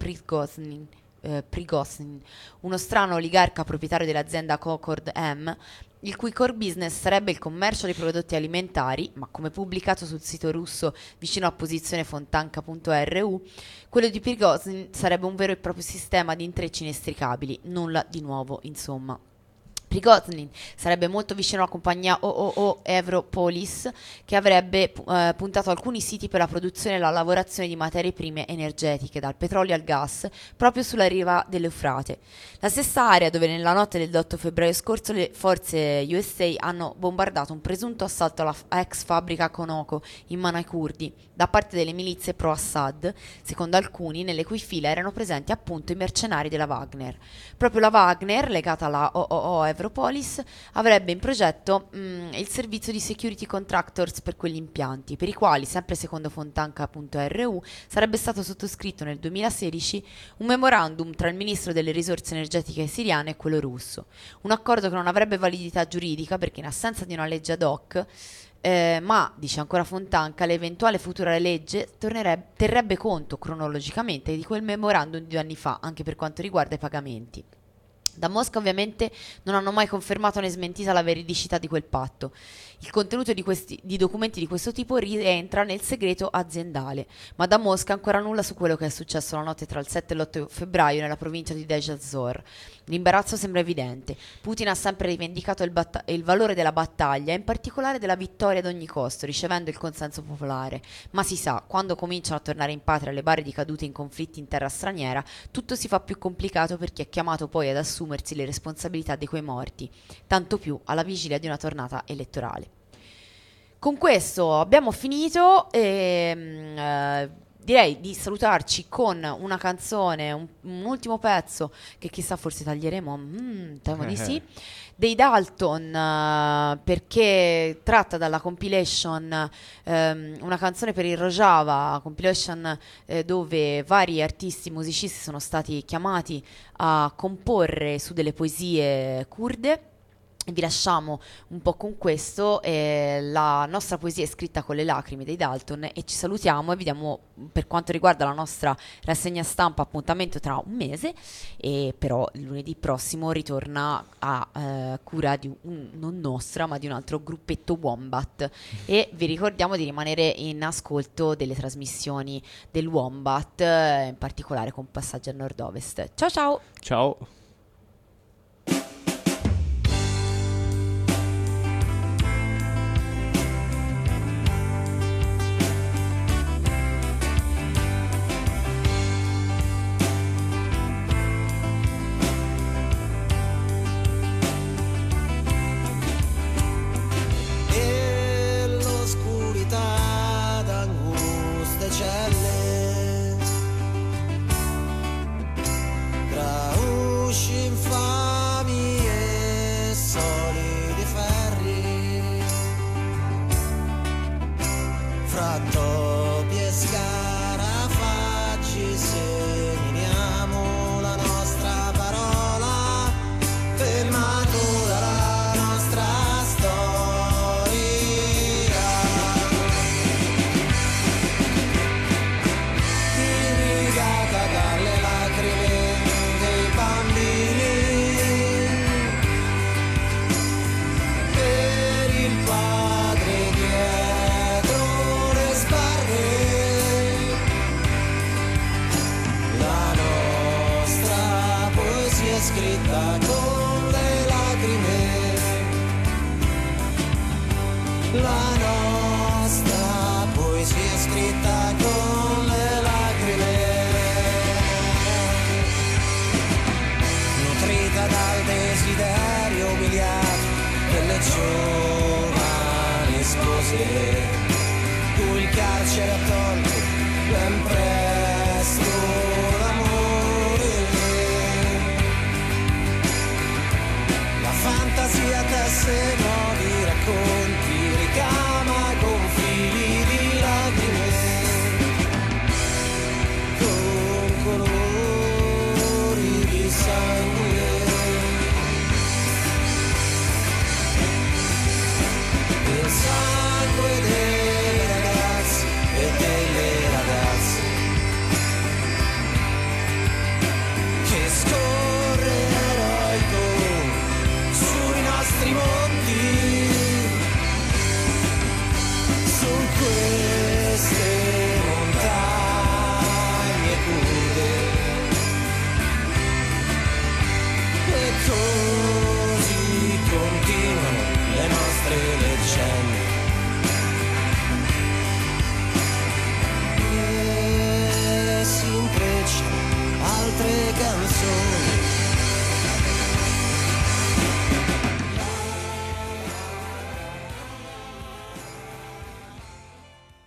S2: Prigozhin, uno strano oligarca proprietario dell'azienda Concord M, il cui core business sarebbe il commercio dei prodotti alimentari, ma come pubblicato sul sito russo vicino a posizione fontanka.ru, quello di Prigozhin sarebbe un vero e proprio sistema di intrecci inestricabili, nulla di nuovo insomma. Prigozhin sarebbe molto vicino alla compagnia OOO Evropolis, che avrebbe puntato alcuni siti per la produzione e la lavorazione di materie prime energetiche, dal petrolio al gas, proprio sulla riva dell'Eufrate. La stessa area dove nella notte del 8 febbraio scorso le forze USA hanno bombardato un presunto assalto alla ex fabbrica Conoco in mano ai curdi, da parte delle milizie pro-Assad, secondo alcuni, nelle cui fila erano presenti appunto i mercenari della Wagner. Proprio la Wagner, legata alla OOO Evropolis, avrebbe in progetto il servizio di security contractors per quegli impianti, per i quali, sempre secondo fontanka.ru, sarebbe stato sottoscritto nel 2016 un memorandum tra il ministro delle risorse energetiche siriane e quello russo. Un accordo che non avrebbe validità giuridica perché in assenza di una legge ad hoc, ma, dice ancora Fontanka, l'eventuale futura legge terrebbe conto cronologicamente di quel memorandum di 2 anni fa, anche per quanto riguarda i pagamenti. Da Mosca ovviamente non hanno mai confermato né smentita la veridicità di quel patto. Il contenuto di documenti di questo tipo rientra nel segreto aziendale, ma da Mosca ancora nulla su quello che è successo la notte tra il 7 e l'8 febbraio nella provincia di Dezhazor. L'imbarazzo sembra evidente. Putin ha sempre rivendicato il valore della battaglia e in particolare della vittoria ad ogni costo, ricevendo il consenso popolare. Ma si sa, quando cominciano a tornare in patria le bare di caduti in conflitti in terra straniera, tutto si fa più complicato per chi è chiamato poi ad assumersi le responsabilità di quei morti, tanto più alla vigilia di una tornata elettorale. Con questo abbiamo finito e direi di salutarci con una canzone, un ultimo pezzo che chissà forse taglieremo, temo di sì, dei Dalton, perché tratta dalla compilation una canzone per il Rojava, compilation dove vari artisti musicisti sono stati chiamati a comporre su delle poesie kurde. Vi lasciamo un po' con questo, la nostra poesia è scritta con le lacrime dei Dalton e ci salutiamo e vi diamo, per quanto riguarda la nostra rassegna stampa, appuntamento tra un mese, e però il lunedì prossimo ritorna a cura di non nostra ma di un altro gruppetto Wombat, e vi ricordiamo di rimanere in ascolto delle trasmissioni del Wombat, in particolare con Passaggi a Nord-Ovest. Ciao ciao!
S3: Ciao!
S12: Tu il carcere ha tolto l'empresa